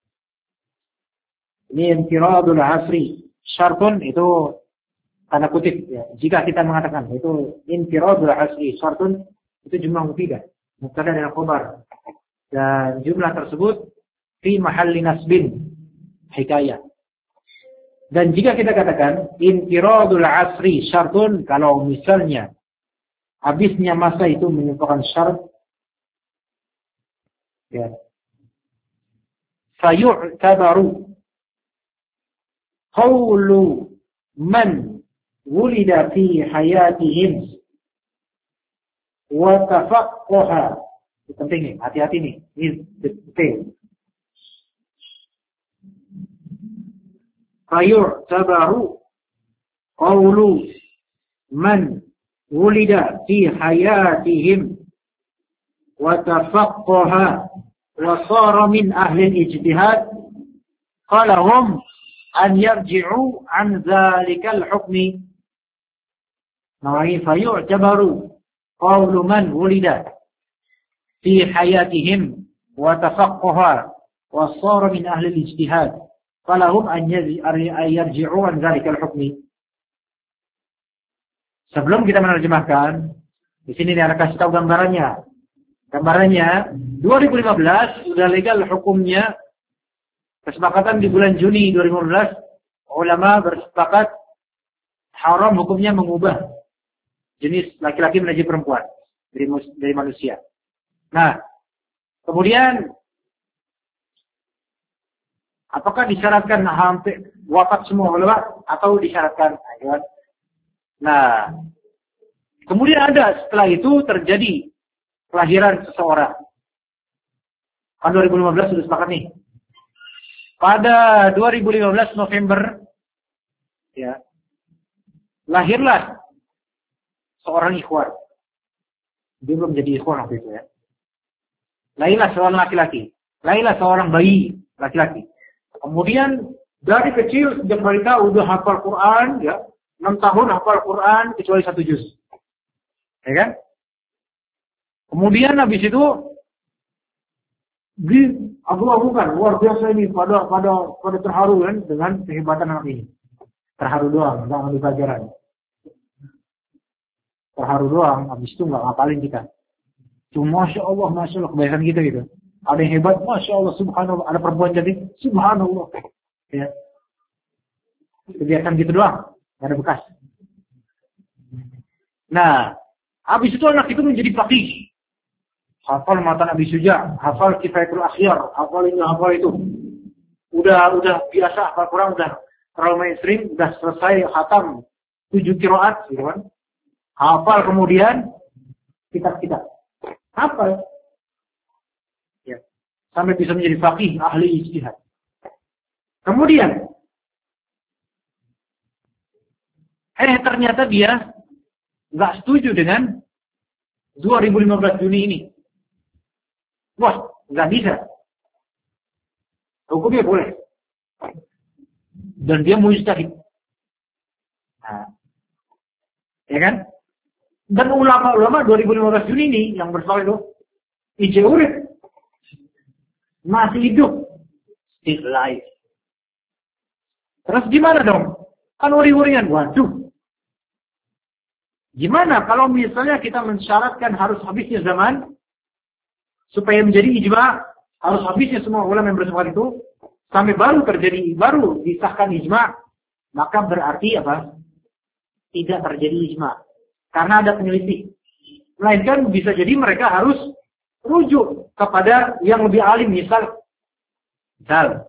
Ini intiradul asri. Syartun itu tanda kutip ya. Jika kita mengatakan itu intiradul asri syartun, itu jumlah mufidah, mubtada dan khabar. Dan jumlah tersebut fi mahalli nasbin, hikayah. Dan jika kita katakan intiradul asri syartun, kalau misalnya habisnya masa itu merupakan syarat, ya, fayu'tabaru qawlu man wulida fi hayatihim wa tafaqqaha. Ini penting nih, hati-hati nih. Ini penting. Fayu'tabaru qawlu man wulida fi hayatihim wa tafaqqaha wa sara min ahli al-ijtihad qalahum an yarji'u an dhalikal hukmi. Nawawi fayu'tabaru qawlu man wulida fi hayatihim wa tafaqqaha wa sara min ahli al-ijtihad falahum an yarji'u an dhalikal hukmi. Sebelum kita menerjemahkan, di sini dia akan kasih tahu gambarannya. Gambarannya dua ribu lima belas sudah legal hukumnya. Kesepakatan di bulan Juni dua ribu lima belas ulama bersepakat haram hukumnya mengubah jenis laki-laki menjadi perempuan dari, dari manusia. Nah, kemudian apakah disyaratkan hampir wafat semua ulama atau disyaratkan? Nah, kemudian ada setelah itu terjadi kelahiran seseorang. Kan dua ribu lima belas sudah sepakat nih. Pada dua ribu lima belas November, ya, lahirlah seorang ikhwan. Dia belum jadi ikhwan waktu itu ya. Lahirlah seorang laki-laki. Lahirlah seorang bayi laki-laki. Kemudian dari kecil sejak mereka udah hafal Quran, ya, enam tahun hafal Quran kecuali satu juz, ya kan? Kemudian habis itu di abu-abukan luar biasa ini pada pada pada terharu kan dengan kehebatan anak ini. Terharu doang, nggak ambil pelajaran. terharu doang, habis itu nggak ngapalin kita. Cuma Masya Allah, Masya Allah, kebiasaan kita gitu. Ada yang hebat, Masya Allah, Subhanallah. Ada perempuan cantik, Subhanallah. Ya. Kebiasaan gitu doang, nggak ada bekas. Nah, habis itu anak itu menjadi faqih. Hafal matan Abi Suja, hafal Kifayatul Akhyar, hafal ini, hafal itu. Udah udah biasa hafal Quran, udah terlalu mainstream, udah selesai khatam tujuh qiraat, gitu kan. Hafal kemudian kitab-kitab. Hafal. Ya. Sampai bisa menjadi faqih, ahli ijtihad. Kemudian eh ternyata dia nggak setuju dengan dua ribu lima belas Juni ini. Wah, nggak bisa. Hukumnya boleh. Dan dia mujtahid. Nah, ya kan? Dan ulama-ulama dua ribu lima belas Juni ini yang bersoal itu, I J urip, masih hidup, still alive. Terus gimana dong? Kan uri-urian. Waduh. Gimana kalau misalnya kita mensyaratkan harus habisnya zaman supaya menjadi ijma, harus habisnya semua ulama yang bersepakat itu sampai baru terjadi, baru disahkan ijma, maka berarti apa? Tidak terjadi ijma. Karena ada penyelisih. Melainkan bisa jadi mereka harus rujuk kepada yang lebih alim, misal misal.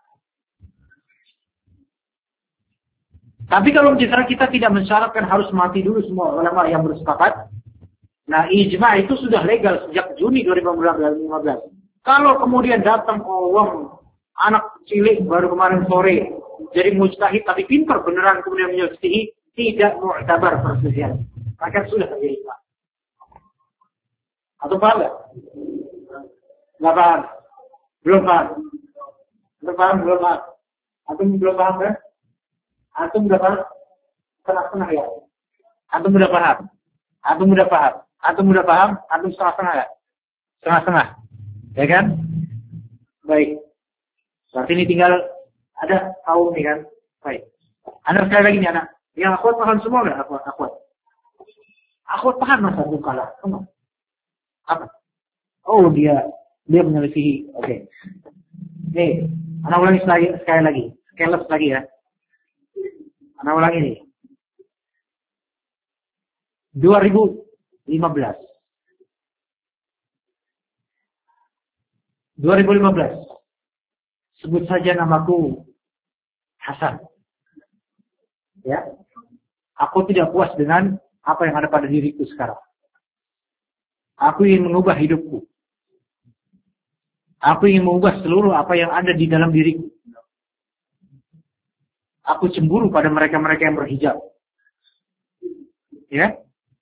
Tapi kalau misalnya kita tidak mensyaratkan harus mati dulu semua ulama yang bersepakat, nah ijma itu sudah legal sejak Juni dua ribu lima belas. Kalau kemudian datang orang anak cilik baru kemarin sore jadi mujtahid tapi pintar beneran kemudian menyelisihi, tidak mu'tabar perselisihan. Maka sudah terjadi ijma. Atau paham nggak? Nggak paham? Belum paham? Belum paham? Belum paham? Atau belum paham kan? Antum udah paham? Setengah-setengah ya? Antum udah paham? Antum udah paham? Antum udah paham? Antum setengah-setengah ya? Setengah-setengah. Ya kan? Baik. Berarti ini tinggal ada kaum nih kan? Baik. Anak sekali lagi nih anak. Yang akhwat paham semua nggak? Akhwat. Akhwat. Akhwat paham masa antum kalah? Semua. Apa? Oh dia dia menyelisihi. Oke. Okay. Nih, anak ulangi sekali, sekali lagi. Sekali lagi ya. Anak ulangi nih. dua ribu lima belas. dua ribu lima belas. Sebut saja namaku Hasan. Ya. Aku tidak puas dengan apa yang ada pada diriku sekarang. Aku ingin mengubah hidupku. Aku ingin mengubah seluruh apa yang ada di dalam diriku. Aku cemburu pada mereka-mereka yang berhijab. Ya.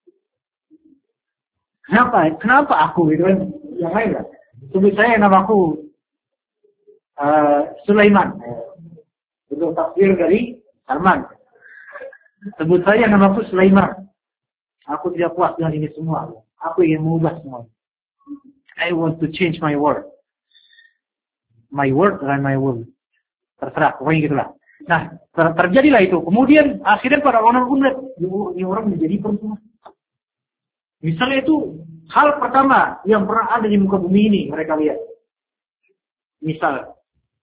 Kenapa? Kenapa aku gitu kan? Yang lain lah. Sebut saya namaku uh, Sulaiman. Itu tafsir dari Salman. Sebut saya namaku Sulaiman. Aku tidak puas dengan ini semua. Aku ingin mengubah semua. I want to change my world. My world dan my world. Terserah, pokoknya gitulah. Nah, ter- terjadilah itu. Kemudian akhirnya para orang pun lihat, ini orang menjadi perempuan. Misalnya itu hal pertama yang pernah ada di muka bumi ini mereka lihat. Misal,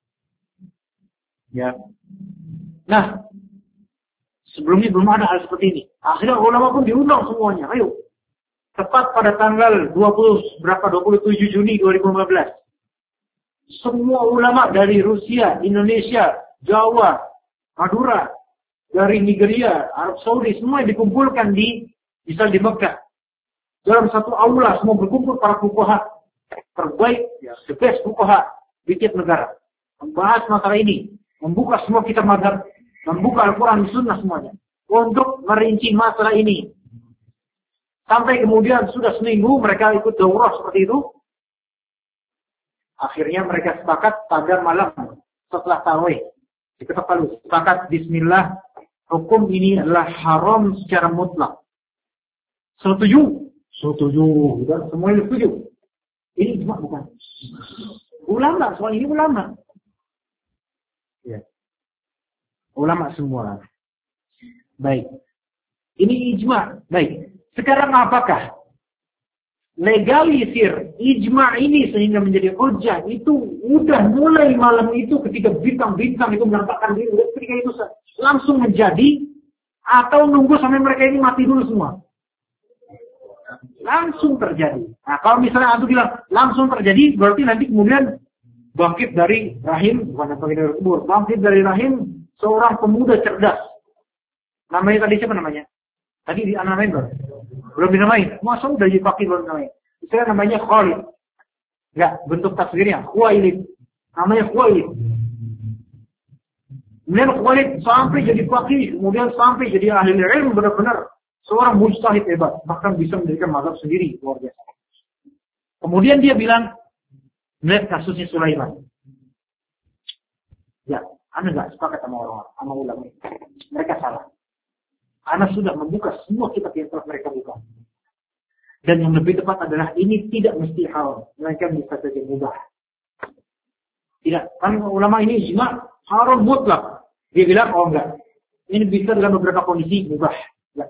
ya. Nah, sebelumnya belum ada hal seperti ini. Akhirnya ulama pun diundang semuanya. Ayo, tepat pada tanggal dua puluh berapa dua puluh tujuh Juni dua ribu lima belas, semua ulama dari Rusia, Indonesia, Jawa, Madura, dari Nigeria, Arab Saudi, semua dikumpulkan di misal di Mekah. Dalam satu aula semua berkumpul para fuqaha terbaik, ya, the best fuqaha di tiap negara. Membahas masalah ini, membuka semua kitab mazhab, membuka Al-Quran dan Sunnah semuanya untuk merinci masalah ini. Sampai kemudian sudah seminggu mereka ikut daurah seperti itu. Akhirnya mereka sepakat pada malam setelah tarawih. Diketok palu, sepakat bismillah, hukum ini adalah haram secara mutlak. Setuju? Setuju. Dan semuanya setuju. Ini ijma bukan? Ulama, soal ini ulama. Ya. Ulama semua. Baik. Ini ijma. Baik. Sekarang apakah legalisir ijma' ini sehingga menjadi hujjah itu udah mulai malam itu ketika bintang-bintang itu menampakkan diri, ketika itu langsung menjadi, atau nunggu sampai mereka ini mati dulu semua? Langsung terjadi. Nah, kalau misalnya antum bilang langsung terjadi, berarti nanti kemudian bangkit dari rahim, bukan bangkit dari kubur, bangkit dari rahim seorang pemuda cerdas. Namanya tadi siapa namanya? Tadi di anak lain belum dinamain. Masa udah dipakai belum dinamain? Istilah namanya Khalid. Enggak, bentuk tasghirnya Khuwailid. Namanya Khuwailid. Kemudian Khuwailid sampai jadi faqih, kemudian sampai jadi ahli ilmu benar-benar seorang mujtahid hebat, bahkan bisa mendirikan mazhab sendiri, luar biasa. Kemudian dia bilang, melihat kasusnya Sulaiman. Ya, Anda enggak sepakat sama orang-orang, sama ulama. Mereka salah. Anda sudah membuka semua kitab yang telah mereka buka. Dan yang lebih tepat adalah ini tidak mesti haram, melainkan bisa saja mubah. Tidak, kan ulama ini ijma' haram mutlak. Dia bilang, oh enggak. Ini bisa dalam beberapa kondisi mubah. Ya.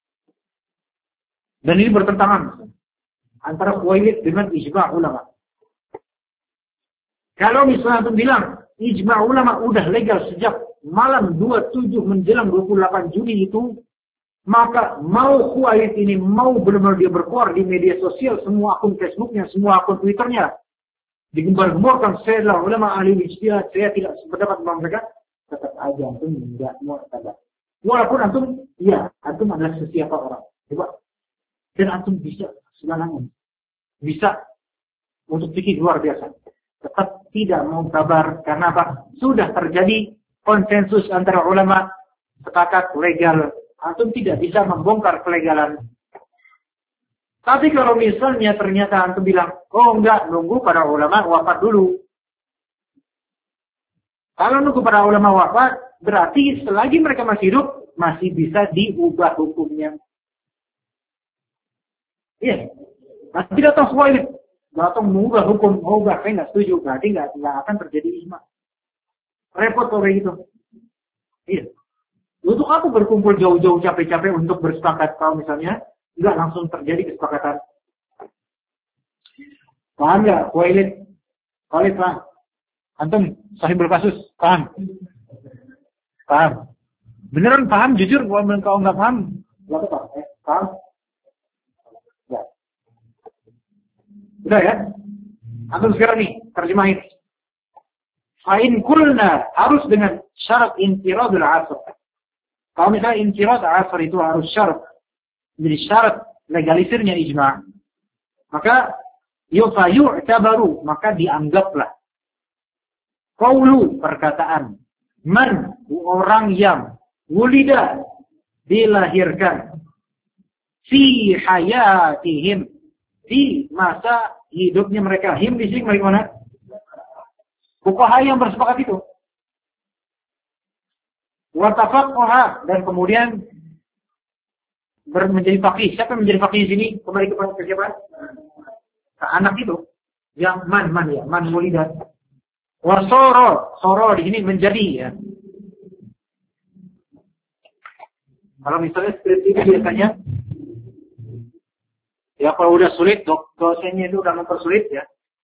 Dan ini bertentangan antara Khuwailid dengan ijma' ulama. Kalau misalnya antum bilang ijma' ulama udah legal sejak malam dua puluh tujuh menjelang dua puluh delapan Juni itu, maka mau Khuwailid ini mau benar-benar dia berkuar di media sosial, semua akun Facebooknya, semua akun Twitternya digembar-gemborkan, saya adalah ulama ahli ijtihad, saya tidak sependapat dengan mereka, tetap aja antum tidak mau sadar. Walaupun antum, ya antum adalah sesiapa orang, coba. Dan antum bisa segalanya, bisa untuk pikir luar biasa. Tetap tidak mau kabar karena apa? Sudah terjadi konsensus antara ulama sepakat legal. Antum tidak bisa membongkar kelegalan. Tapi kalau misalnya ternyata antum bilang, oh enggak, nunggu para ulama wafat dulu. Kalau nunggu para ulama wafat, berarti selagi mereka masih hidup, masih bisa diubah hukumnya. Iya. Masih tidak tahu Khuwailid. Datang mengubah hukum, oh enggak, saya enggak setuju. Berarti enggak, enggak akan terjadi ijma'. Repot kalau kayak gitu. Iya. Untuk apa berkumpul jauh-jauh capek-capek untuk bersepakat kalau misalnya enggak langsung terjadi kesepakatan. Paham enggak? Khuwailid. Khuwailid paham? Antum sahibul kasus, paham? Paham? Beneran paham? Jujur, kalau enggak paham, enggak apa-apa. Eh, paham? Ya. Udah ya? Antum sekarang nih, terjemahin. Fa'in kulna, harus dengan syarat intiradul asr. Kalau misalnya intirad asr itu harus syarat. Jadi syarat legalisirnya ijma'. Maka yu'tabaru, maka dianggaplah. Qaulu, perkataan. Man, orang yang wulida, dilahirkan. Fi hayatihim, di masa hidupnya mereka. Him di sini bagaimana? Fuqaha yang bersepakat itu. Wa tafaqaha, dan kemudian menjadi faqih. Siapa yang menjadi faqih di sini? Kembali kepada siapa? Nah, anak itu yang man man ya, man wulida. Wa soro, soro di sini menjadi ya. Kalau misalnya skripsi itu biasanya ya kalau udah sulit, dok, dosennya itu udah mempersulit ya.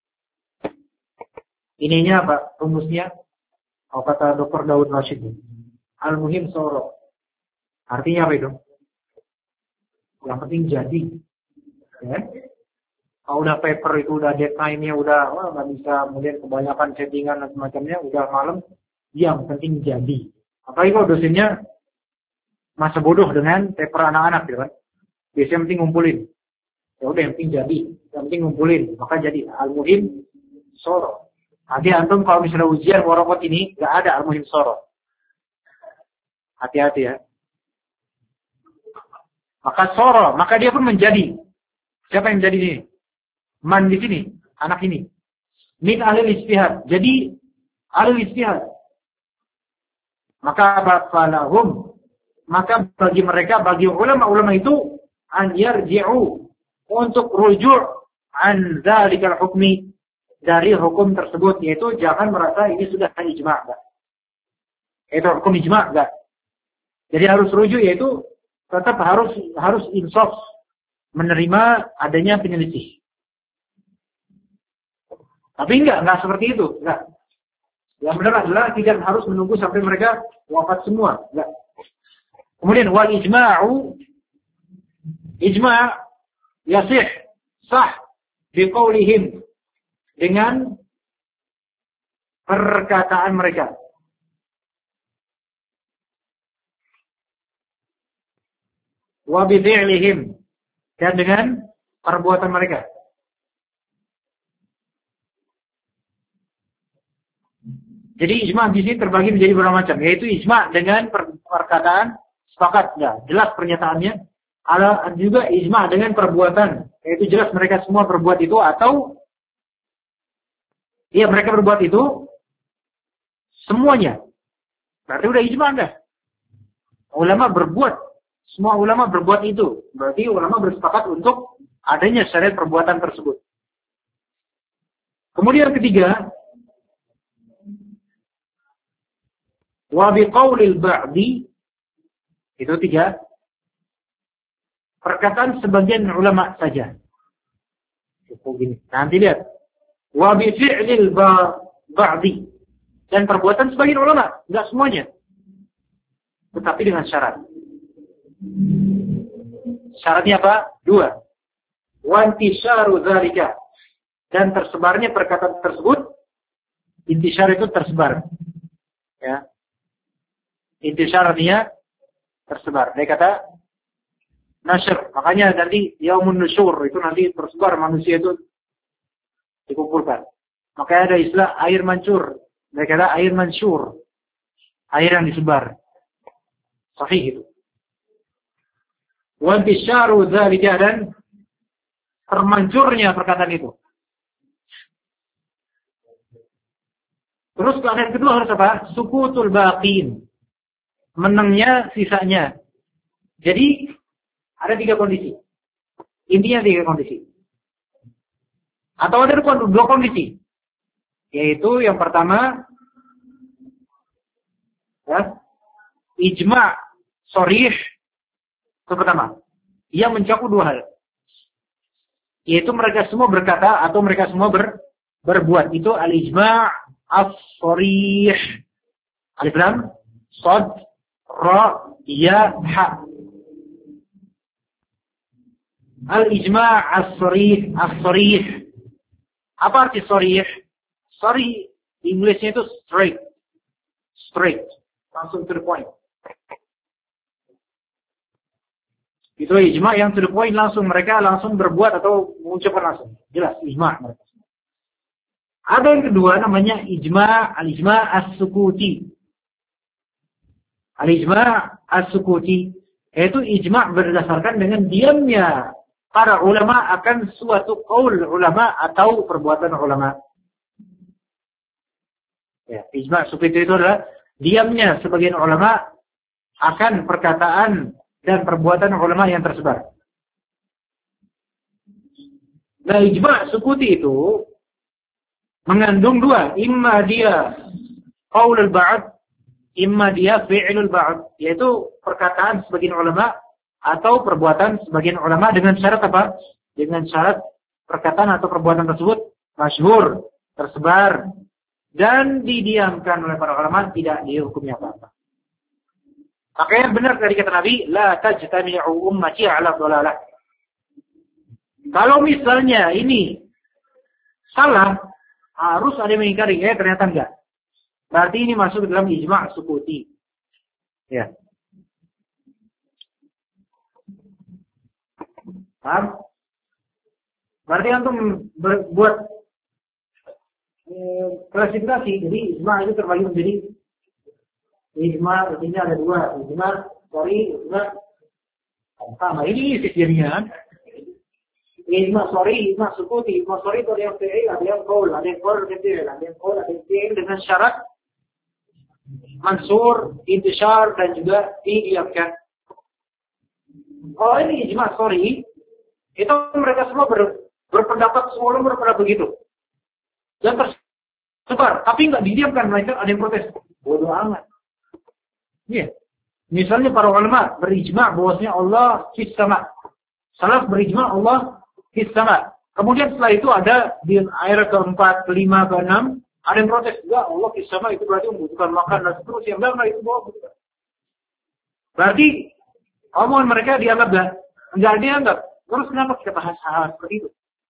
Ininya apa? Rumusnya, oh, kata dokter Daud Rashid. Al-muhim soro. Artinya apa itu? Yang penting jadi. Ya. Kalau udah paper itu udah deadline-nya udah wah nggak bisa, kemudian kebanyakan settingan dan semacamnya udah malam, yang penting jadi. Apalagi kalau dosennya masa bodoh dengan paper anak-anak gitu kan. Biasanya penting ngumpulin. Ya udah yang penting jadi, yang penting ngumpulin, maka jadi. Al-muhim soro. Nanti antum kalau misalnya ujian warokot ini nggak ada al-muhim soro. Hati-hati ya. Maka soro, maka dia pun menjadi. Siapa yang menjadi ini? Man di sini, anak ini. Min ahli ijtihad. Jadi ahli ijtihad. Maka falahum, maka bagi mereka, bagi ulama-ulama itu, an yarji'u, untuk rujuk an dzalikal hukmi, dari hukum tersebut, yaitu jangan merasa ini sudah ijma', enggak. Itu hukum ijma', enggak. Jadi harus rujuk, yaitu tetap harus harus insaf, menerima adanya penyelisih. Tapi enggak, enggak seperti itu, enggak. Yang benar adalah tidak harus menunggu sampai mereka wafat semua, enggak. Kemudian wal ijma'u, ijma' yasih, sah biqaulihim, dengan perkataan mereka. Wa bi fi'lihim, dan dengan perbuatan mereka. Jadi ijma' di sini terbagi menjadi beberapa macam, yaitu ijma' dengan perkataan sepakat, ya, jelas pernyataannya. Ada juga ijma' dengan perbuatan, yaitu jelas mereka semua berbuat itu, atau iya mereka berbuat itu semuanya. Berarti udah ijma' dah. Ulama berbuat, semua ulama berbuat itu. Berarti ulama bersepakat untuk adanya syariat perbuatan tersebut. Kemudian yang ketiga, wa biqaulil ba'di, itu tiga, perkataan sebagian ulama saja. Nanti lihat, wa bi fi'lil ba'di, dan perbuatan sebagian ulama, enggak semuanya, tetapi dengan syarat. Syaratnya apa? Dua. Wa intisyaru dzalika, dan tersebarnya perkataan tersebut. Intisyar itu tersebar, ya. Intisyar artinya tersebar. Dia kata nasyr. Makanya nanti yaumun nusyur, itu nanti tersebar manusia itu dikumpulkan. Makanya ada istilah air mancur. Dia kata air mansur, air yang disebar. Sahih itu. Wa intisyaru dzalika, dan termancurnya perkataan itu. Terus keadaan kedua harus apa? Sukutul baqin, menangnya sisanya. Jadi ada tiga kondisi. Intinya tiga kondisi. Atau ada dua kondisi. Yaitu yang pertama, ya, ijma' sharih. Itu pertama. Yang mencakup dua hal. Yaitu mereka semua berkata atau mereka semua ber, berbuat. Itu al-ijma' as-sharih. Alif lam, shad, ra, ya, ha. Al-ijma' as-sharih, as-sharih. Apa arti sharih? Sharih Inggrisnya itu straight. Straight. Langsung to the point. Itu ijma' yang to the point, langsung mereka langsung berbuat atau mengucapkan langsung. Jelas ijma' mereka. Ada yang kedua namanya ijma' al-ijma' as-sukuti. Al-ijma' as-sukuti, yaitu ijma' berdasarkan dengan diamnya para ulama akan suatu qaul ulama atau perbuatan ulama. Ya, ijma' sukuti itu adalah diamnya sebagian ulama akan perkataan dan perbuatan ulama yang tersebar. Nah, ijma' sukuti itu mengandung dua, imma dia qaulul ba'd, imma dia fi'lul ba'd, yaitu perkataan sebagian ulama atau perbuatan sebagian ulama dengan syarat apa? Dengan syarat perkataan atau perbuatan tersebut masyhur, tersebar, dan didiamkan oleh para ulama, tidak dihukumnya apa-apa. Makanya benar dari kata Nabi, la tajtami'u ummati 'ala dhalalah. Kalau misalnya ini salah, harus ada yang mengingkari. Eh, ternyata enggak. Berarti ini masuk ke dalam ijma' sukuti. Ya. Paham? Berarti antum berbuat eh, klasifikasi. Jadi ijma' itu terbagi menjadi ijma', artinya ada dua. Ijma' sorry, ijma' sama. Ini sisirnya. Ijma' sorry, ijma' sukuti. Ijma' sorry itu ada yang fi'il, ada yang qaul, ada yang qaul, ada yang fi'il, ada yang qaul, ada yang fi'il dengan syarat mansur, intisyar, dan juga didiamkan. Kalau ini ijma' sorry, itu mereka semua ber, berpendapat, semua orang berpendapat begitu. Dan tersebar, tapi nggak didiamkan, mereka ada yang protes. Bodoh amat. Iya. Yeah. Misalnya para ulama berijma' bahwasanya Allah fis sama. Salaf berijma Allah fis sama. Kemudian setelah itu ada di ayat keempat, kelima, keenam, ada yang protes juga Allah fis sama itu berarti membutuhkan makan dan seterusnya. Enggak, enggak itu bohong. Berarti omongan mereka dianggap enggak? Enggak dianggap. Terus kenapa kita bahas hal seperti itu?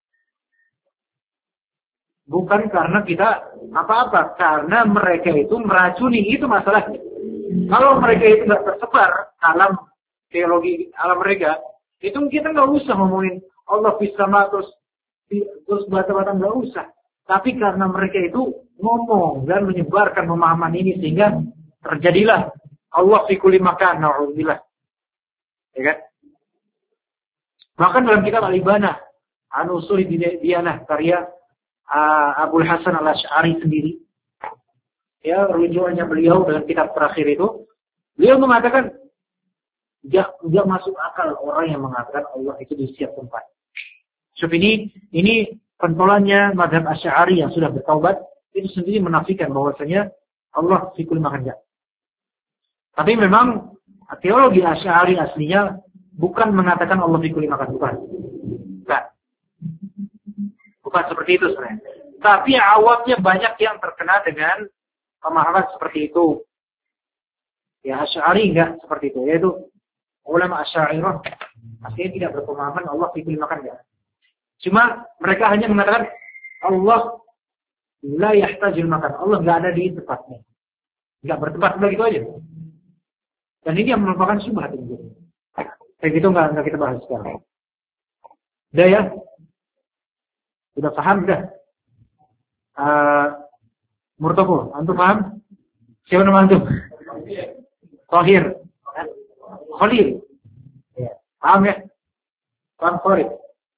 Bukan karena kita apa-apa, karena mereka itu meracuni, itu masalahnya. Kalau mereka itu nggak tersebar alam teologi alam mereka, itu kita nggak usah ngomongin Allah bisa terus terus bata-bata, nggak usah. Tapi karena mereka itu ngomong dan menyebarkan pemahaman ini sehingga terjadilah Allah fi kulli makan, na'udzubillah. Ya kan? Bahkan dalam kitab Al-Ibanah, An-Usul Diyanah karya Uh, Abul Hasan Al-Asy'ari sendiri, ya rujukannya beliau dengan kitab terakhir itu, beliau mengatakan tidak masuk akal orang yang mengatakan Allah itu di setiap tempat. Sebab ini ini pentolannya mazhab Asy'ari yang sudah bertaubat itu sendiri menafikan bahwasanya Allah fi kulli makan. Tapi memang teologi Asy'ari aslinya bukan mengatakan Allah fi kulli makan, bukan. Bukan. Bukan seperti itu sebenarnya. Tapi awamnya banyak yang terkena dengan pemahaman seperti itu. Ya Asy'ari enggak seperti itu. Yaitu ulama Asy'ariyah aslinya tidak berpemahaman Allah fi kulli makan enggak. Cuma mereka hanya mengatakan Allah la yahtajul makan. Allah enggak ada di tempatnya. Enggak bertempat begitu aja. Dan ini yang merupakan syubhat itu. Kayak gitu enggak enggak kita bahas sekarang. Udah ya? Sudah paham dah? Uh, Murtoko, antum paham? Siapa nama antum? Tahir. Khalil. Ya. Paham ya? Paham Khalil?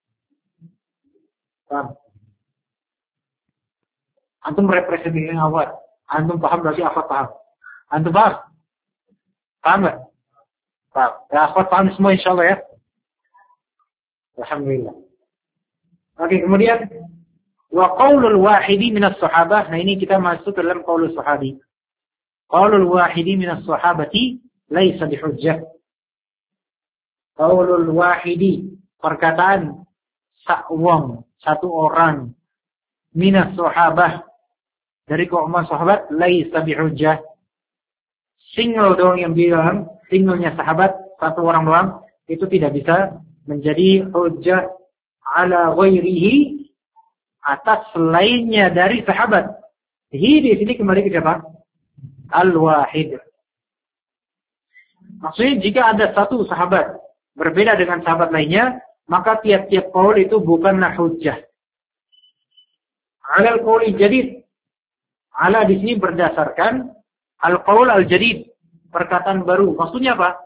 Paham. Antum representasi awal. Antum paham berarti akhwat paham. Antum paham? Paham nggak? Paham. Ya akhwat paham semua insyaallah ya. Alhamdulillah. Oke, kemudian wa qaulul wahidi minas sahabah. Nah, ini kita masuk ke dalam qaulul sahabi. Qaulul wahidi minas sahabati laisa bihujjah. Qaulul wahidi, perkataan sa'wang, satu orang, minas sahabah, dari kaum sahabat, laisa bihujjah. Single doang yang bilang, singlenya sahabat, satu orang doang, itu tidak bisa menjadi hujjah ala ghairihi, atas selainnya dari sahabat. Hi di sini kembali ke siapa? Al-wahid. Maksudnya jika ada satu sahabat berbeda dengan sahabat lainnya, maka tiap-tiap qaul itu bukanlah hujjah. Ala al-qaul jadid. Ala di sini berdasarkan al-qaul al-jadid, perkataan baru. Maksudnya apa?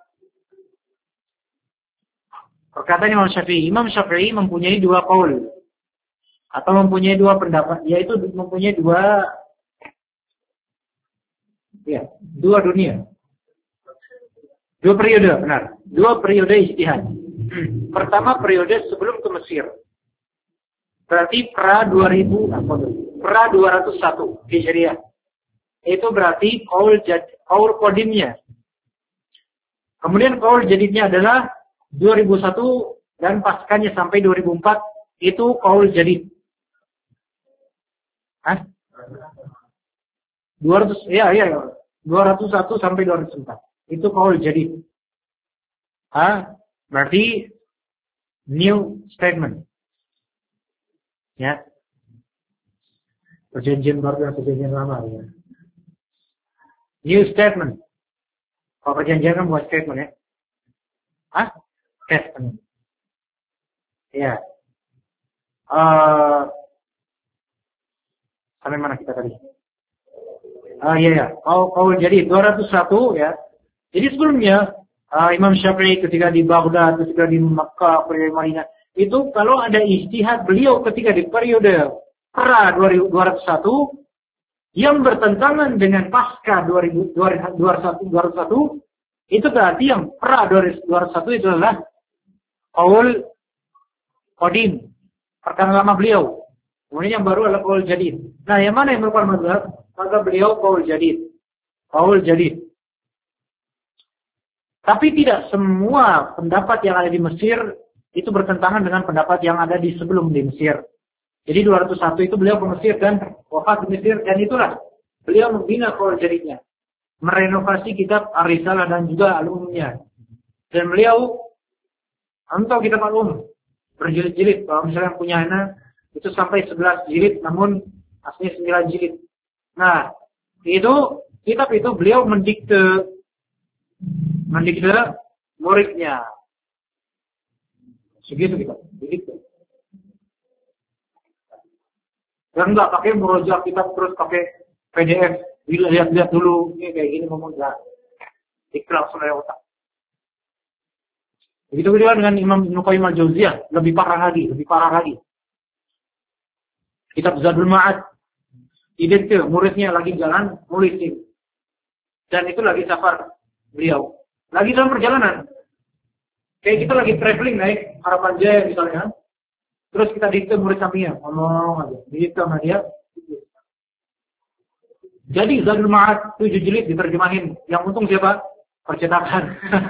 Perkataan Imam Syafi'i. Imam Syafi'i mempunyai dua qaul. Atau mempunyai dua pendapat. Yaitu mempunyai dua ya, dua dunia. Dua periode, benar. Dua periode ijtihad. Pertama periode sebelum ke Mesir. Berarti pra dua ribu, pra dua ratus satu Hijriah. Itu berarti qaul qaul qadimnya. Kemudian qaul jadidnya adalah dua ribu satu dan paskanya sampai dua ribu empat itu qaul jadid. Hah? dua ratus ya ya dua ratus satu sampai dua ratus empat. Itu qaul jadid. Hah? Berarti new statement. Ya. Perjanjian baru dan perjanjian lama ya. New statement. Kalau perjanjian kan buat statement ya. Hah? Statement. Ya. Uh, sampai mana kita tadi? Ah uh, iya ya. Kalau kalau jadi dua ratus satu ya. Jadi sebelumnya uh, Imam Syafi'i ketika di Baghdad, ketika di Makkah, ketika di Madinah, itu kalau ada ijtihad beliau ketika di periode pra dua ribu dua ratus satu yang bertentangan dengan pasca dua ribu dua ratus satu, itu berarti yang pra dua ribu dua ratus satu itu adalah qaul qadim, perkara lama beliau. Kemudian yang baru adalah qaul jadid. Nah, yang mana yang merupakan mazhab? Maka beliau qaul jadid. Qaul jadid. Tapi tidak semua pendapat yang ada di Mesir itu bertentangan dengan pendapat yang ada di sebelum di Mesir. Jadi dua ratus satu itu beliau ke Mesir dan wafat di Mesir, dan itulah beliau membina qaul jadidnya, merenovasi kitab Ar-Risalah dan juga Al-Ummiyah. Dan beliau untuk kitab Al-Um berjilid-jilid. Kalau misalnya punya anak itu sampai sebelas jilid, namun aslinya sembilan jilid. Nah, itu kitab itu beliau mendikte mendikte muridnya. Segitu kita, begitu. Dan enggak pakai merojak kitab terus pakai P D F, lihat-lihat dulu, ini kayak gini ngomong enggak. Ikhlas oleh otak. Begitu juga dengan Imam Ibnu Qayyim al-Jauziyah, lebih parah lagi, lebih parah lagi. Kitab Zadul Ma'ad, identik muridnya lagi jalan, nulisin. Dan itu lagi safar beliau. Lagi dalam perjalanan. Kayak kita lagi traveling naik Harapan Jaya misalnya. Terus kita dikte murid sampingnya, ngomong aja. Dikte sama dia. Jadi Zadul Ma'ad tujuh jilid diterjemahin. Yang untung siapa? Percetakan.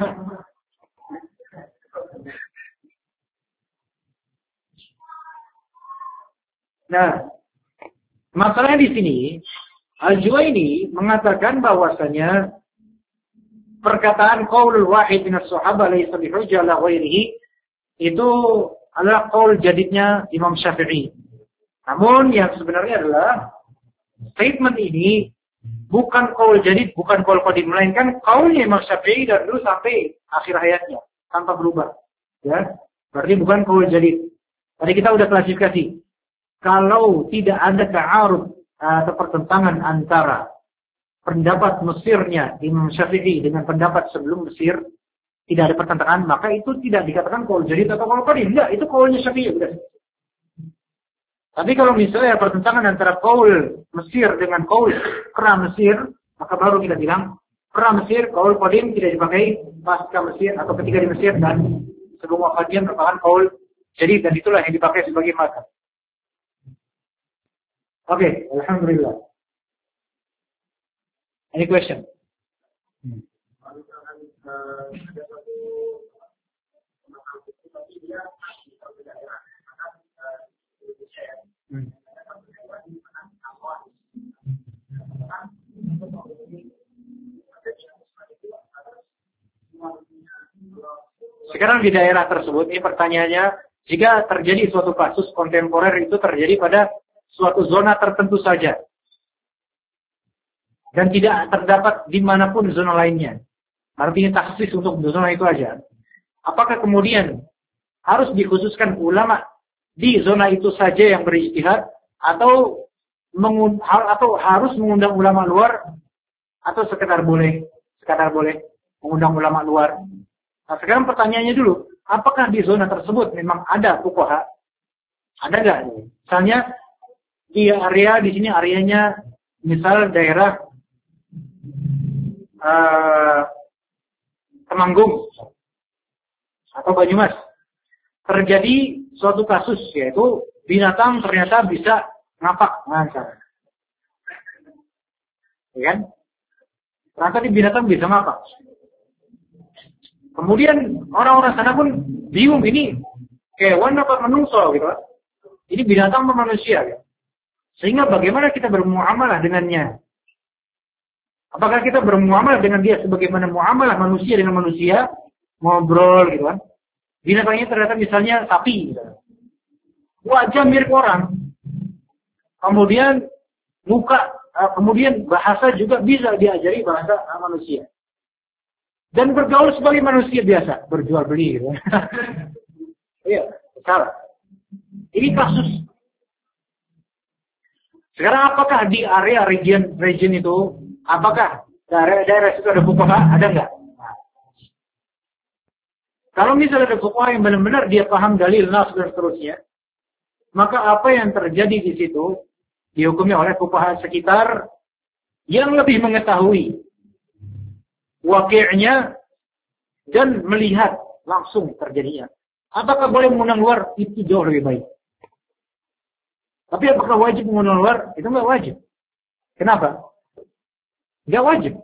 Nah, masalahnya di sini, Al-Juwaini mengatakan bahwasanya perkataan qaulul wahid minas sahabah laysa bihujjah la ghairihi itu adalah qaul jadidnya Imam Syafi'i. Namun yang sebenarnya adalah statement ini bukan qaul jadid, bukan qaul qadim, melainkan qaulnya Imam Syafi'i dan dulu sampai akhir hayatnya tanpa berubah. Ya, berarti bukan qaul jadid. Tadi kita udah klasifikasi. Kalau tidak ada ta'arud atau pertentangan antara pendapat Mesirnya Imam Syafi'i dengan pendapat sebelum Mesir, tidak ada pertentangan, maka itu tidak dikatakan qaul jadid atau qaul qadim. Enggak, itu qaulnya Syafi'i. Udah. Tapi kalau misalnya pertentangan antara qaul Mesir dengan qaul pra Mesir, maka baru kita bilang pra Mesir, qaul qadim tidak dipakai pasca Mesir atau ketika di Mesir, dan sebelum wafatnya merupakan qaul jadid, dan itulah yang dipakai sebagai mazhab. Oke, okay, alhamdulillah. Any question? Hmm. Hmm. Sekarang di daerah tersebut, ini pertanyaannya, jika terjadi suatu kasus kontemporer itu terjadi pada suatu zona tertentu saja, dan tidak terdapat dimanapun zona lainnya, artinya taksis untuk zona itu aja, apakah kemudian harus dikhususkan ulama di zona itu saja yang berijtihad, atau mengun- atau harus mengundang ulama luar, atau sekedar boleh sekedar boleh mengundang ulama luar? Nah, sekarang pertanyaannya dulu, apakah di zona tersebut memang ada fuqaha? Ada nggak? Misalnya di area di sini areanya misal daerah uh, Temanggung atau Banyumas, terjadi suatu kasus yaitu binatang ternyata bisa ngapak, nah, ya kan? Ternyata di binatang bisa ngapak. Kemudian orang-orang sana pun bingung, ini hewan apa manusia gitu. Ini binatang apa manusia gitu. Sehingga bagaimana kita bermuamalah dengannya? Apakah kita bermuamalah dengan dia sebagaimana muamalah manusia dengan manusia, ngobrol gitu kan? Binatangnya ternyata misalnya sapi, gitu. Wajah mirip orang, kemudian muka, kemudian bahasa juga bisa diajari bahasa manusia, dan bergaul sebagai manusia biasa, berjual beli, gitu. Iya, salah. Ini kasus. Sekarang apakah di area region region itu, apakah daerah-daerah itu ada fuqaha? Ada enggak? Nah. Kalau misalnya ada fuqaha yang benar-benar dia paham dalil, nas dan seterusnya, maka apa yang terjadi di situ dihukumi oleh fuqaha sekitar yang lebih mengetahui waqi'nya dan melihat langsung terjadinya. Apakah boleh mengundang luar? Itu jauh lebih baik. Tapi apakah wajib mengundang luar? Itu enggak wajib. Kenapa? Enggak wajib.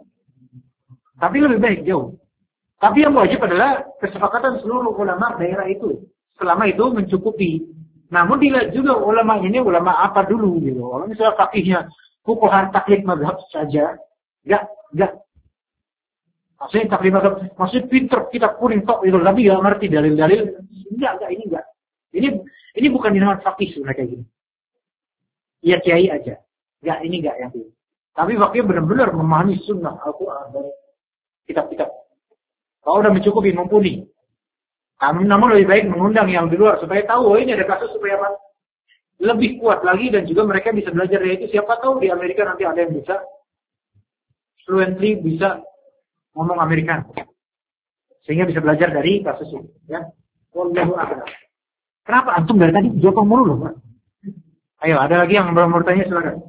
Tapi lebih baik jauh. Tapi yang wajib adalah kesepakatan seluruh ulama daerah itu. selama itu mencukupi. Namun dilihat juga ulama ini ulama apa dulu gitu. Kalau misalnya fakihnya fuqaha taklid mazhab saja, enggak, enggak. Maksudnya taklid mazhab, maksudnya pinter kita kuning tok itu, tapi enggak ngerti dalil-dalil. Enggak, enggak, ini enggak. Ini ini bukan dinamakan fakih sebenarnya kayak gini. Ya kiai aja. Enggak, ini enggak yang ini. Tapi fakih benar-benar memahami sunnah Al-Qur'an dan kitab-kitab. Kalau udah mencukupi, mumpuni. Namun lebih baik mengundang yang di luar supaya tahu, oh ini ada kasus supaya apa? Lebih kuat lagi dan juga mereka bisa belajar dari itu. Siapa tahu di Amerika nanti ada yang bisa fluently bisa ngomong Amerikan. Sehingga bisa belajar dari kasus itu. Ya. Wallahu a'lam. Kenapa antum dari tadi jawab mulu loh, Pak? Ayo, ada lagi yang belum bertanya silakan.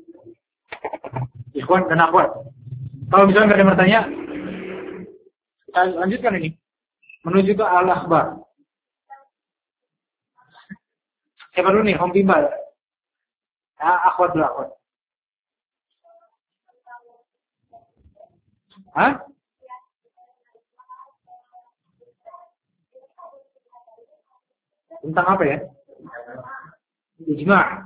Ikhwan dan akhwat. Kalau misalnya nggak ada yang bertanya, kita lanjutkan ini. Menuju ke Al-Akhbar. Siapa dulu nih? Om Bimba. Ah, akhwat dulu, akhwat. Hah? Tentang apa ya? Ijma'.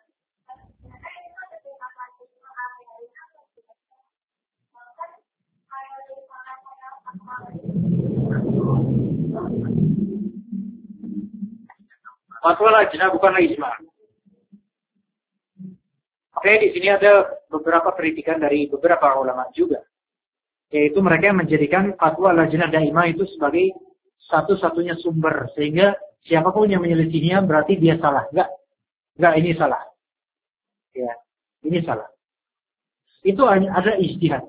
Fatwa lajnah bukanlah ijma'. Oke, di sini ada beberapa kritikan dari beberapa ulama juga. Yaitu mereka menjadikan fatwa lajnah daimah itu sebagai satu-satunya sumber. Sehingga siapapun yang menyelisihinya berarti dia salah. Enggak. Enggak, ini salah. Ya, ini salah. Itu hanya ada ijtihad.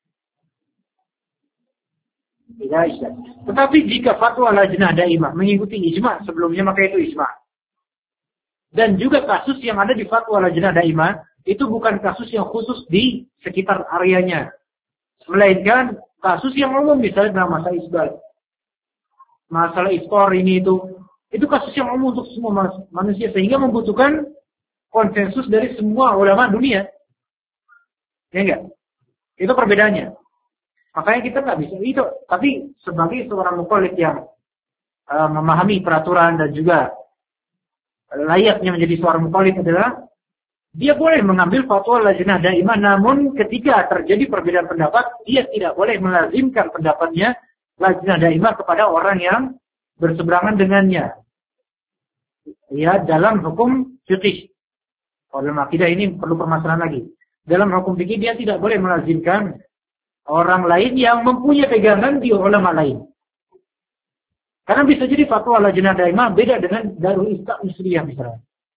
Tidak ijtihad. Tetapi jika fatwa lajnah daimah mengikuti ijma' sebelumnya, maka itu ijma'. Dan juga kasus yang ada di fatwa lajnah daimah itu bukan kasus yang khusus di sekitar areanya. Melainkan kasus yang umum, misalnya dalam masalah isbal. Masalah ispor ini itu. Itu kasus yang umum untuk semua manusia. Sehingga membutuhkan konsensus dari semua ulama dunia. Ya enggak? Itu perbedaannya. Makanya kita nggak bisa itu. Tapi sebagai seorang mukallid yang uh, memahami peraturan dan juga layaknya menjadi seorang mukallid adalah dia boleh mengambil fatwa lajnah daimah, namun ketika terjadi perbedaan pendapat, dia tidak boleh melazimkan pendapatnya lajnah daimah kepada orang yang berseberangan dengannya. Ya, dalam hukum fikih. Kalau dalam akidah ini perlu permasalahan lagi. Dalam hukum fikih dia tidak boleh melazimkan orang lain yang mempunyai pegangan di ulama lain. Karena bisa jadi fatwa lajnah daimah beda dengan Darul Ifta Misriyah misalnya.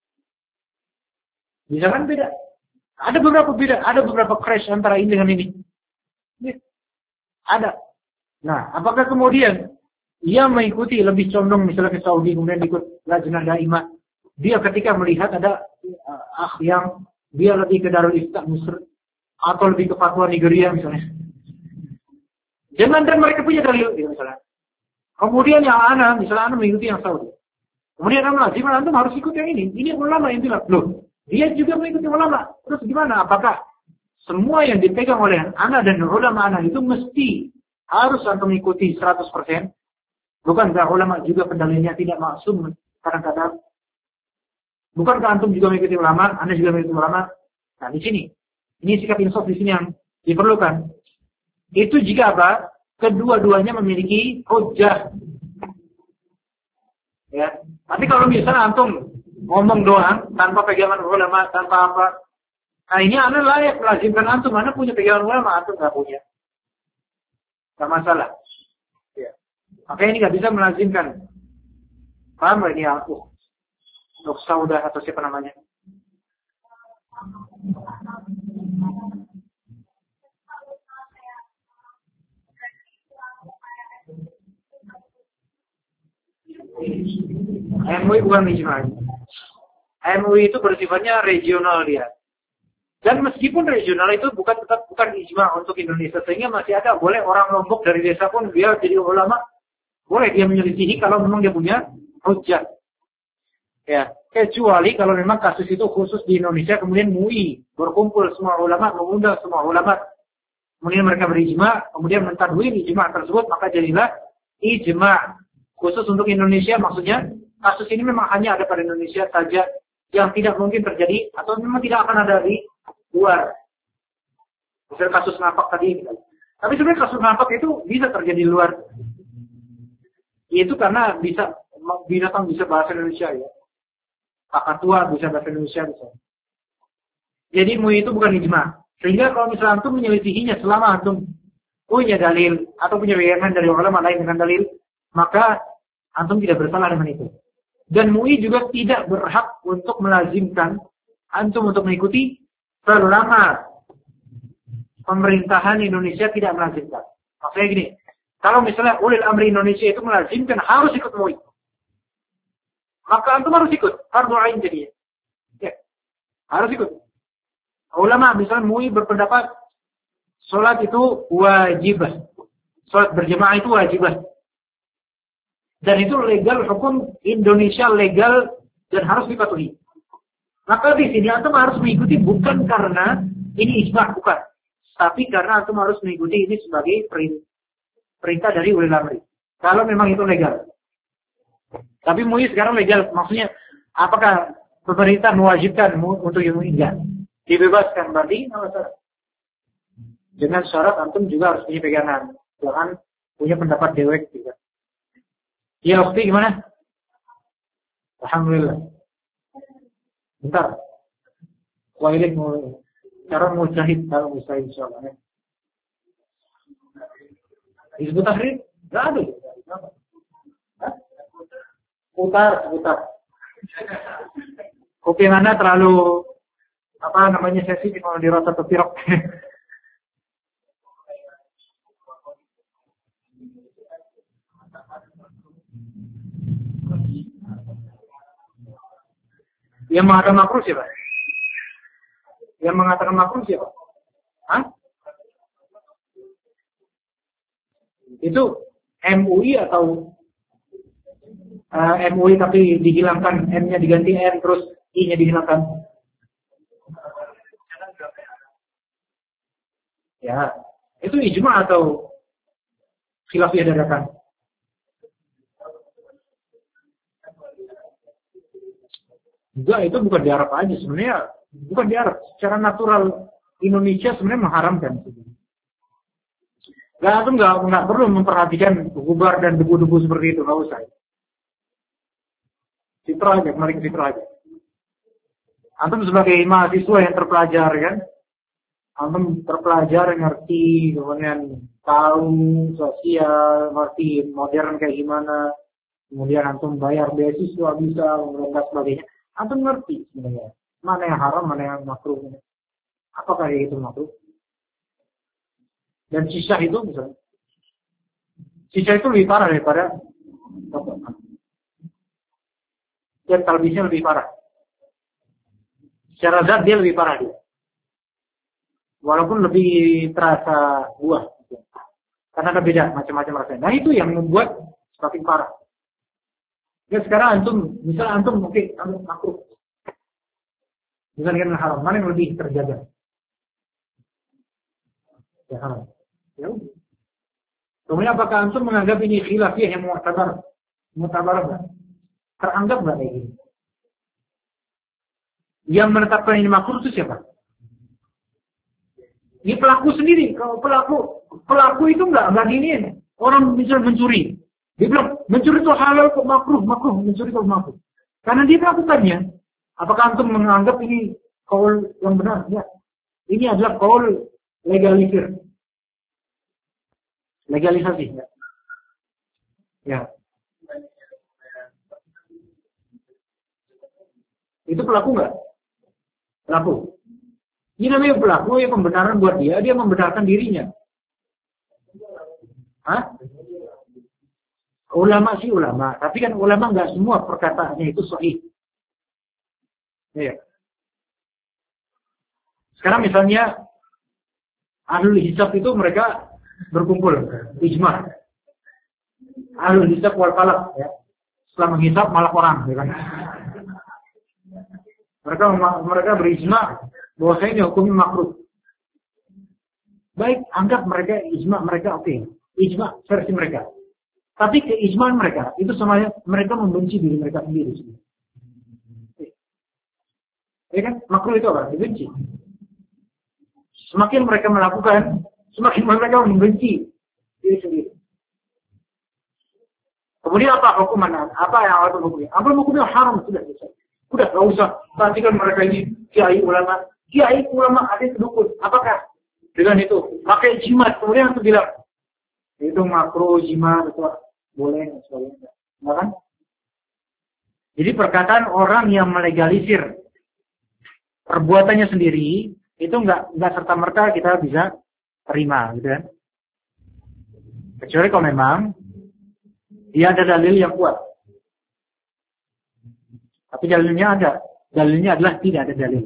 Misalkan beda. Ada beberapa beda, ada beberapa crash antara ini dengan ini. Ada. Nah, apakah kemudian ia mengikuti lebih condong misalnya ke Saudi kemudian ikut lajnah daimah? Dia ketika melihat ada uh, ah yang dia lebih ke Darul Ifta Misr atau lebih ke fatwa Nigeria misalnya. Jangan dan mereka punya dalil misalnya. Kemudian yang ana, misalnya ana mengikuti yang Saudi. Kemudian ana lazim antum harus ikut yang ini. Ini ulama yang bilang, loh, dia juga mengikuti ulama. Terus gimana? Apakah semua yang dipegang oleh ana dan ulama ana itu mesti harus antum mengikuti seratus persen? Bukankah ulama juga pendalilnya tidak maksum kadang-kadang? Bukankah antum juga mengikuti ulama, ana juga mengikuti ulama? Nah, di sini. Ini sikap insaf di sini yang diperlukan. Itu jika apa? Kedua-duanya memiliki hujjah. Ya. Tapi kalau misalnya antum ngomong doang tanpa pegangan ulama, tanpa apa, nah ini ana layak melazimkan antum, ana punya pegangan ulama, antum nggak punya. Nggak masalah. Ya. Makanya ini nggak bisa melazimkan. Paham nggak ini aku? Untuk Saudah atau siapa namanya? M U I bukan ijma'. M U I itu bersifatnya regional dia. Dan meskipun regional itu bukan tetap bukan ijma' untuk Indonesia, sehingga masih ada boleh orang Lombok dari desa pun dia jadi ulama, boleh dia menyelisihi kalau memang dia punya hujjah. Ya, kecuali kalau memang kasus itu khusus di Indonesia, kemudian M U I berkumpul semua ulama, mengundang semua ulama, kemudian mereka berijma', kemudian mentadwin ijma' tersebut, maka jadilah ijma' khusus untuk Indonesia, maksudnya kasus ini memang hanya ada pada Indonesia saja yang tidak mungkin terjadi atau memang tidak akan ada di luar. Misalnya kasus napak tadi. Tapi sebenarnya kasus napak itu bisa terjadi di luar. Itu karena bisa binatang bisa bahasa Indonesia ya. Kakatua bisa bahasa Indonesia bisa. Jadi M U I itu bukan ijma. Sehingga kalau misalnya antum menyelisihinya selama antum punya dalil atau punya keyakinan dari ulama lain dengan dalil, maka antum tidak bersalah dengan itu. Dan M U I juga tidak berhak untuk melazimkan antum untuk mengikuti selama pemerintahan Indonesia tidak melazimkan. Maksudnya gini, kalau misalnya ulil amri Indonesia itu melazimkan harus ikut M U I, maka antum harus ikut, fardu ain jadinya. Ya, harus ikut. Ulama misalnya M U I berpendapat sholat itu wajibah, sholat berjamaah itu wajibah. Dan itu legal, hukum Indonesia legal dan harus dipatuhi. Maka di sini antum harus mengikuti bukan karena ini ijma, bukan. Tapi karena antum harus mengikuti ini sebagai perintah dari ulil amri. Kalau memang itu legal. Tapi M U I sekarang legal, maksudnya apakah pemerintah mewajibkan untuk yang enggak? Dibebaskan, berarti dengan syarat antum juga harus punya pegangan. Jangan punya pendapat dewek juga. Ya, Ukti gimana? Alhamdulillah. Bentar. Wailik mau cara mujahid kalau mustahil insyaallah. Hizbut Tahrir? Enggak ada. Hah? Putar, putar. Kupingannya terlalu apa namanya sesi kalau dirasa terpirok. Yang mengatakan makruh siapa? Yang mengatakan makruh siapa? Hah? Itu M U I atau uh, M U I tapi dihilangkan M-nya diganti N terus I-nya dihilangkan? Ya, itu ijma atau khilaf dadakan? Juga itu bukan di Arab aja sebenarnya, bukan di Arab. Secara natural Indonesia sebenarnya mengharamkan. Gak, itu nggak nggak perlu memperhatikan gubar dan debu-debu seperti itu, nggak usah. Citra aja, mari citra aja. Antum sebagai mahasiswa yang terpelajar kan, antum terpelajar ngerti, kemudian tahu sosial, ngerti modern kayak gimana, kemudian antum bayar beasiswa bisa, dan sebagainya. Antum ngerti sebenarnya mana yang haram, mana yang makruh. Apakah itu makruh? Dan sisa itu misalnya, sisa itu lebih parah daripada dan talbisnya lebih parah. Secara zat dia lebih parah dia. Walaupun lebih terasa buah. Karena ada beda macam-macam rasanya. Nah itu yang membuat semakin parah. Ya sekarang antum, misalnya antum mungkin antum makruh. Misalnya haram, mana yang lebih terjaga? Ya haram. Ya. Kemudian apakah antum menganggap ini khilafiyah yang mu'tabar? Mu'tabar enggak? Teranggap enggak kayak gini? Yang menetapkan ini makruh itu siapa? Ini pelaku sendiri. Kalau pelaku pelaku itu enggak enggak gini. Orang bisa mencuri. Dia bilang mencuri itu halal kok, makruh, makruh, mencuri itu makruh. Karena dia melakukannya. Apakah antum menganggap ini qaul yang benar? Ya. Ini adalah qaul legalisir. Legalisasi. Ya. Ya. Itu pelaku enggak? Pelaku. Ini namanya pelaku yang pembenaran buat dia, dia membenarkan dirinya. Hah? Ulama sih ulama, tapi kan ulama enggak semua perkataannya itu sahih. Ya. Sekarang misalnya ahlul hisab itu mereka berkumpul, ijma. Ahlul hisab wal falak ya. Setelah menghisab malah orang, ya kan? Mereka mereka berijma bahwasanya ini hukumnya makruh. Baik, anggap mereka ijma mereka oke. Okay. Ijma versi mereka. Tapi keijmaan mereka, itu semuanya mereka membenci diri mereka sendiri. Ya kan? Makruh itu apa? Dibenci. Semakin mereka melakukan, semakin mereka membenci diri sendiri. Kemudian apa hukuman? Apa yang harus hukumnya? Apa hukumnya? Haram, sudah selesai. Udah, nggak usah. Perhatikan mereka ini, kiai ulama. Kiai ulama ada yang dukun. Apakah? Dengan itu, pakai jimat. Kemudian itu bilang, itu makruh, jimat, itu boleh, sebagainya. Enggak kan? Jadi perkataan orang yang melegalisir perbuatannya sendiri, itu enggak, enggak serta-merta kita bisa terima, gitu kan? Kecuali kalau memang dia ada dalil yang kuat. Tapi dalilnya ada. Dalilnya adalah tidak ada dalil.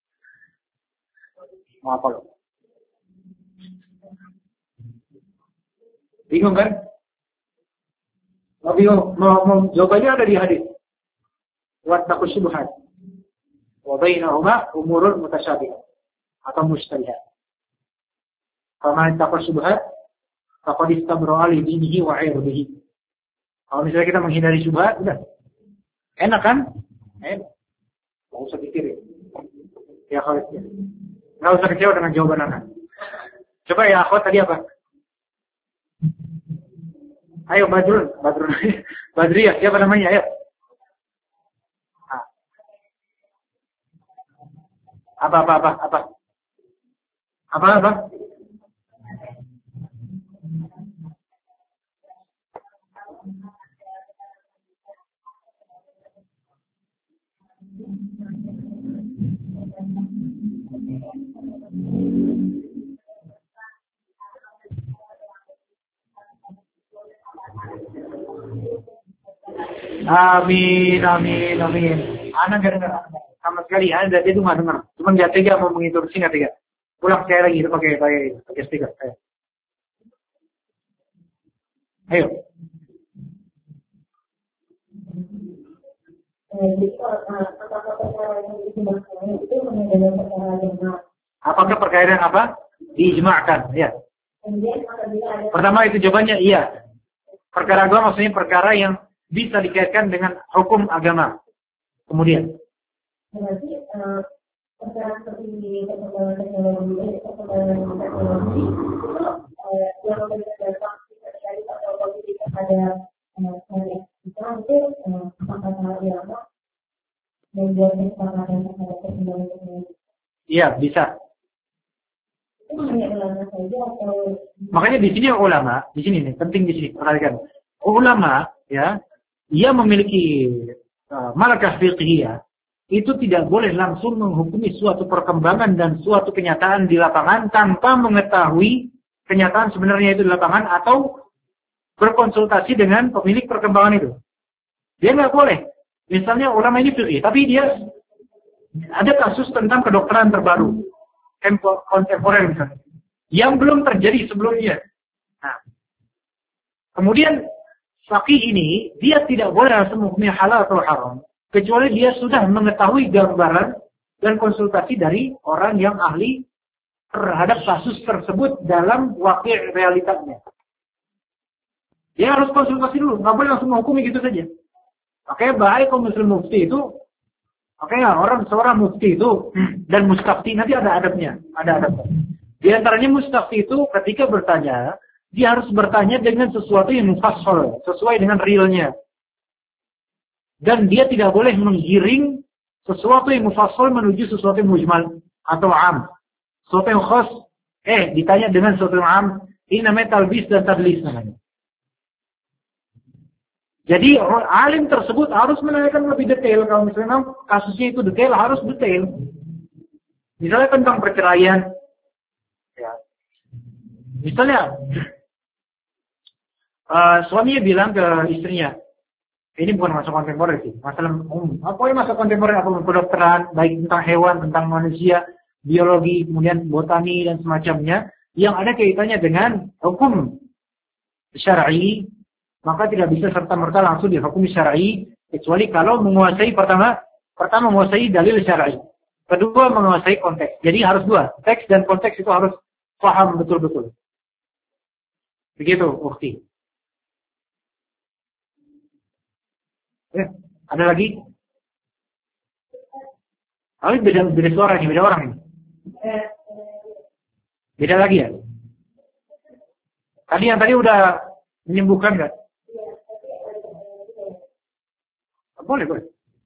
Mau apa loh? Bingung kan? Mau bingung, mau, mau jawabannya ada di hadis. Wattaqu syubhat. Wa bainahuma umurun mutasyabihat atau mushtabihat. Faman ittaqa syubhat faqad istabra'a li dinihi wa 'irdihi. Kalau misalnya kita menghindari syubhat, udah. Enak kan? Enak. Enggak usah pikirin. Ya Khalid. Enggak usah kecewa dengan jawaban Anda. Coba ya akhwat tadi apa? Ayo Badrun, Badrun, Badriah, siapa namanya? Ayo. Apa apa apa apa? Apa apa? Amin, amin, amin. Anak gak dengar sama sekali. Anda itu nggak dengar. Cuma dia tega mau menginterupsi nggak tega. Pulang saya lagi pakai pakai pakai stiker. Ayo. Ayo. Apakah perkara yang apa? Diijma'kan, ya. Pertama itu jawabannya iya. Perkara agama maksudnya perkara yang bisa dikaitkan dengan hukum agama. Kemudian. Berarti perkara seperti ini, perkembangan teknologi, perkembangan teknologi itu yang memberikan dampak sekali atau positif kepada syariat kita itu apakah hal yang membuat kesepakatan terhadap perkembangan teknologi? Iya, bisa. Itu hanya ulama saja atau? Makanya di sini ulama, di sini nih, penting di sini, perhatikan. Ulama, ya, ia memiliki uh, malakah fiqhiyah, itu tidak boleh langsung menghukumi suatu perkembangan dan suatu kenyataan di lapangan tanpa mengetahui kenyataan sebenarnya itu di lapangan atau berkonsultasi dengan pemilik perkembangan itu. Dia nggak boleh. Misalnya ulama ini fiqih, tapi dia ada kasus tentang kedokteran terbaru, kontemporer misalnya, yang belum terjadi sebelumnya. Nah, kemudian faqih ini, dia tidak boleh langsung menghukumi halal atau haram, kecuali dia sudah mengetahui gambaran dan konsultasi dari orang yang ahli terhadap kasus tersebut dalam wakil realitasnya. Dia harus konsultasi dulu, nggak boleh langsung menghukumi gitu saja. Makanya baik kalau muslim mufti itu, makanya orang seorang mufti itu dan mustafti nanti ada adabnya, ada adabnya. Di antaranya mustafti itu ketika bertanya, dia harus bertanya dengan sesuatu yang mufassal, sesuai dengan realnya. Dan dia tidak boleh menggiring sesuatu yang mufassal menuju sesuatu yang mujmal atau am. Sesuatu yang khas, eh ditanya dengan sesuatu yang am, ini namanya talbis dan tadlis namanya. Jadi alim tersebut harus menanyakan lebih detail. Kalau misalnya kasusnya itu detail, harus detail. Misalnya tentang perceraian. Ya. Misalnya, uh, suaminya bilang ke istrinya, ini bukan masa kontemporer sih, masalah umum. Apa yang masa kontemporer, apa kedokteran, baik tentang hewan, tentang manusia, biologi, kemudian botani dan semacamnya, yang ada kaitannya dengan hukum syar'i, maka tidak bisa serta-merta langsung dihukumi syar'i, kecuali kalau menguasai pertama, pertama menguasai dalil syar'i, kedua menguasai konteks. Jadi harus dua, teks dan konteks itu harus paham betul-betul. Begitu, ukti. Ya, ada lagi? Oh, beda, beda suara nih, beda orang ini. Beda lagi ya? Tadi yang tadi udah menyembuhkan nggak? Boleh, boleh.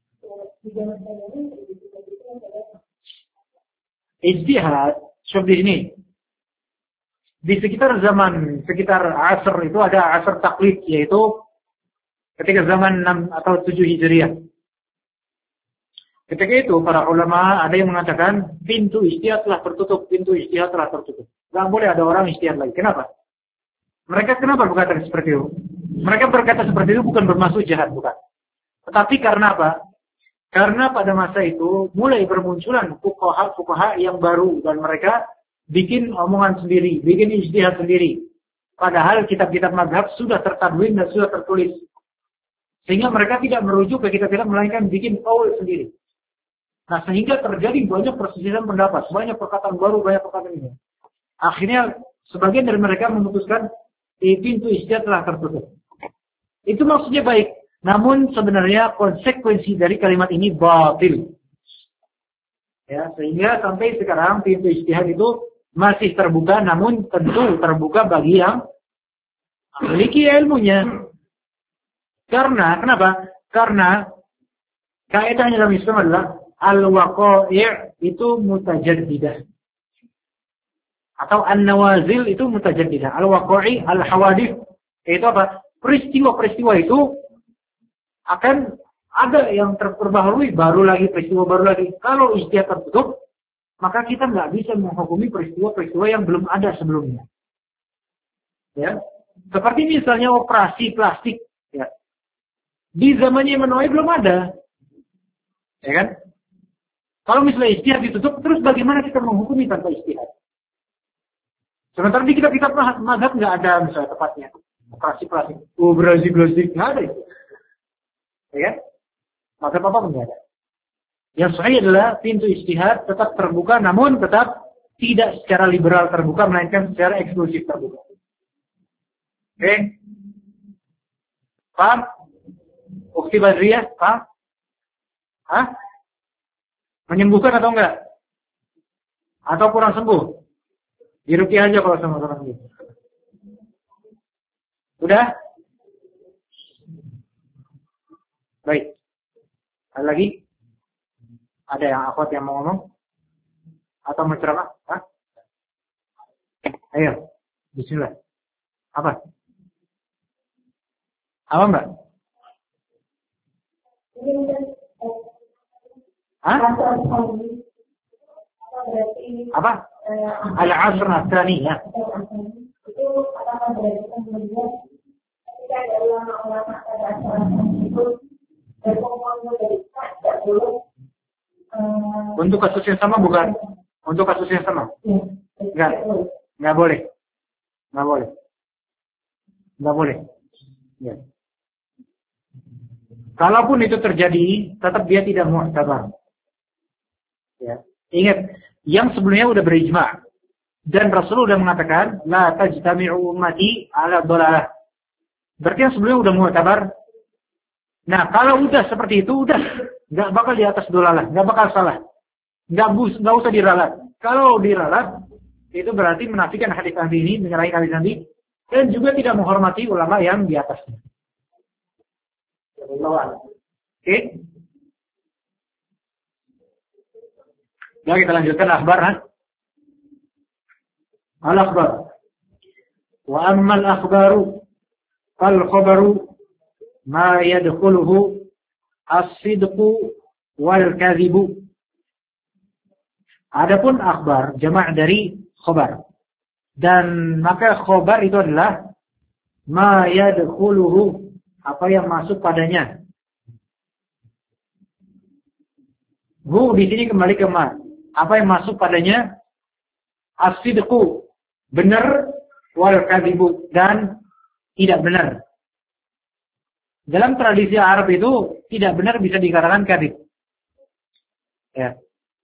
Ijtihad seperti ini. Di sekitar zaman, sekitar asr itu ada asr taklid, yaitu ketika zaman enam atau tujuh Hijriah. Ketika itu para ulama ada yang mengatakan pintu ijtihad telah tertutup, pintu ijtihad telah tertutup. Tidak boleh ada orang ijtihad lagi. Kenapa? Mereka kenapa berkata seperti itu? Mereka berkata seperti itu bukan bermaksud jahat, bukan. Tetapi karena apa? Karena pada masa itu mulai bermunculan fuqaha-fuqaha yang baru dan mereka bikin omongan sendiri, bikin ijtihad sendiri. Padahal kitab-kitab mazhab sudah tertadwin dan sudah tertulis. Sehingga mereka tidak merujuk ke kitab-kitab melainkan bikin qaul sendiri. Nah, sehingga terjadi banyak perselisihan pendapat, banyak perkataan baru, banyak perkataan ini. Akhirnya sebagian dari mereka memutuskan di pintu ijtihad telah tertutup. Itu maksudnya baik, namun sebenarnya konsekuensi dari kalimat ini batil. Ya, sehingga sampai sekarang pintu ijtihad itu masih terbuka, namun tentu terbuka bagi yang memiliki ilmunya. Karena kenapa? Karena kaidahnya dalam Islam adalah al-waqai' itu mutajaddidah. Atau an-nawazil itu mutajaddidah. Al-waqai', al-hawadith itu apa? Peristiwa-peristiwa itu akan ada yang terperbaharui, baru lagi peristiwa baru lagi. Kalau ijtihad tertutup, maka kita nggak bisa menghukumi peristiwa-peristiwa yang belum ada sebelumnya. Ya, seperti misalnya operasi plastik. Ya, di zamannya Imam Nawawi belum ada, ya kan? Kalau misalnya ijtihad ditutup, terus bagaimana kita menghukumi tanpa ijtihad? Sementara di kitab-kitab mazhab nggak ada misalnya tepatnya operasi plastik, operasi plastik nggak ada itu, ya kan? Mazhab apa pun nggak ada. Yang sahih adalah pintu ijtihad tetap terbuka, namun tetap tidak secara liberal terbuka, melainkan secara eksklusif terbuka. Oke, okay. Paham? Ukti Badriyah, paham? Hah? Menyembuhkan atau enggak? Atau kurang sembuh? Diruqyah aja kalau sama orang gitu. Udah? Baik. Ada lagi? Ada yang akhwat yang mau ngomong? Atau menceramah? Hah? Ayo, bismillah. Apa? Apa mbak? Hah? Apa? Al-asr ats-tsani ya. Itu apakah berarti kemudian ketika ada ulama-ulama pada asal itu berkumpul dari tidak boleh untuk kasus yang sama bukan? Untuk kasus yang sama? Enggak. Enggak boleh. Enggak boleh. Enggak boleh. Ya. Kalaupun itu terjadi, tetap dia tidak mu'tabar. Ya. Ingat, yang sebelumnya sudah berijma. Dan Rasul sudah mengatakan, la tajtami'u ummati ala dhalalah. Berarti yang sebelumnya sudah mu'tabar. Nah, kalau udah seperti itu, udah. Nggak bakal di atas dhalalah. Nggak bakal salah. Nggak, nggak usah diralat. Kalau diralat, itu berarti menafikan hadis Nabi ini, menyalahi hadis Nabi. Dan juga tidak menghormati ulama yang di atasnya. Oke. Okay. Ya, kita lanjutkan akhbar. Ha? Al-akhbar. Wa ammal akhbaru fal khabaru ma yadkhuluhu as-sidqu wal kadhibu. Adapun akhbar jamak dari khabar. Dan maka khabar itu adalah ma yadkhuluhu, apa yang masuk padanya. Hu di sini kembali ke ma. Apa yang masuk padanya? As-sidqu, benar, wal kadhibu, dan tidak benar. Dalam tradisi Arab itu tidak benar bisa dikatakan kadhib. Ya.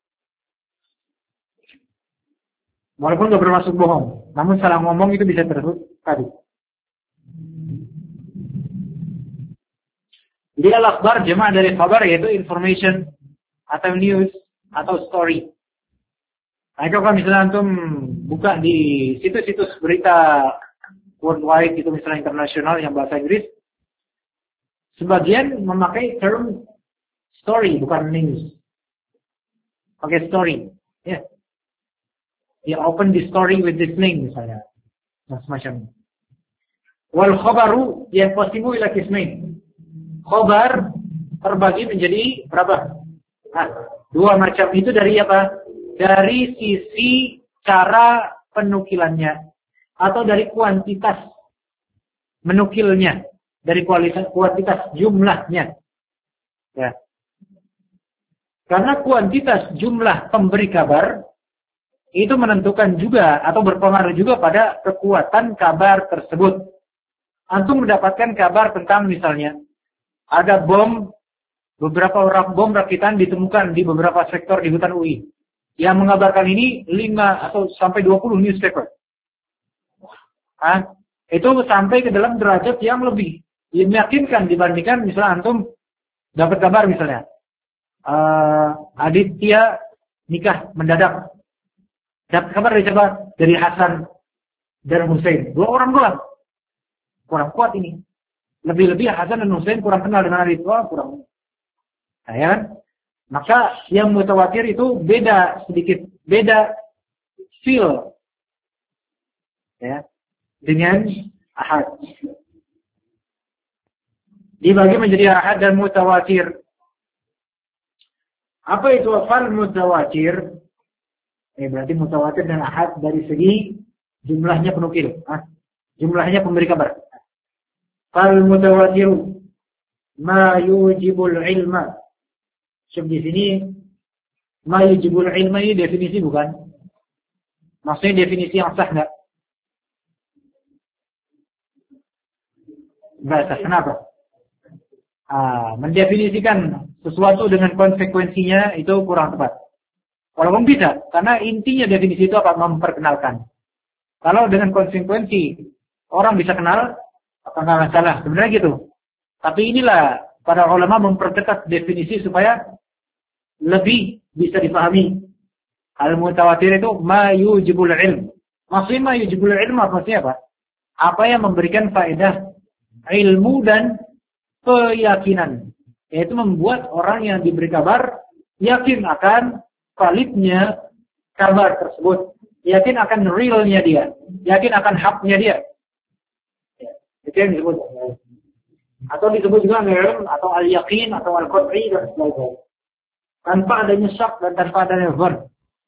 Walaupun nggak bermaksud bohong, namun salah ngomong itu bisa tersebut kadhib. Jadi al-akhbar jemaah dari khabar yaitu information atau news atau story. Nah, itu kalau misalnya antum buka di situs-situs berita worldwide itu misalnya internasional yang bahasa Inggris, sebagian memakai term story bukan news. Pakai story, ya. Yeah. Ya open the story with this link misalnya. Nah, semacam. Wal khabaru yanqasimu ila qismain. Khabar terbagi menjadi berapa? Nah, dua macam itu dari apa? Dari sisi cara penukilannya atau dari kuantitas menukilnya, dari kualitas kuantitas jumlahnya. Ya. Karena kuantitas jumlah pemberi kabar itu menentukan juga atau berpengaruh juga pada kekuatan kabar tersebut. Antum mendapatkan kabar tentang misalnya ada bom, beberapa orang bom rakitan ditemukan di beberapa sektor di hutan U I. Yang mengabarkan ini lima atau sampai dua puluh newspaper. Ah, itu sampai ke dalam derajat yang lebih meyakinkan dibandingkan misalnya antum dapat kabar misalnya uh, Aditya nikah mendadak. Dapat kabar dari siapa? Dari Hasan dan Hussein. Dua orang doang. Kurang kuat ini. Lebih-lebih Hasan dan Hussein kurang kenal dengan Aditya, kurang. Nah, ya kan? Maka yang mutawatir itu beda sedikit, beda feel ya dengan ahad. Dibagi menjadi ahad dan mutawatir. Apa itu fal mutawatir? Eh, berarti mutawatir dan ahad dari segi jumlahnya penukil, ah, jumlahnya pemberi kabar. Fal mutawatir ma yujibul ilma. Sebab di sini ma yujibul ilma ini definisi bukan? Maksudnya definisi yang sah enggak? Enggak sah. Kenapa? Ah, mendefinisikan sesuatu dengan konsekuensinya itu kurang tepat. Walaupun bisa, karena intinya definisi itu apa? Memperkenalkan. Kalau dengan konsekuensi orang bisa kenal, apa nggak masalah? Sebenarnya gitu. Tapi inilah para ulama memperketat definisi supaya lebih bisa dipahami. Al-mutawatir itu ma yujibul ilm. Maksudnya ma yujibul ilm maksudnya apa? Apa yang memberikan faedah ilmu dan keyakinan. Yaitu membuat orang yang diberi kabar yakin akan validnya kabar tersebut. Yakin akan realnya dia. Yakin akan haknya dia. Itu yang disebut. Atau disebut juga ilm atau al-yaqin atau al-qat'i dan sebagainya. Tanpa adanya syak dan tanpa adanya dhann.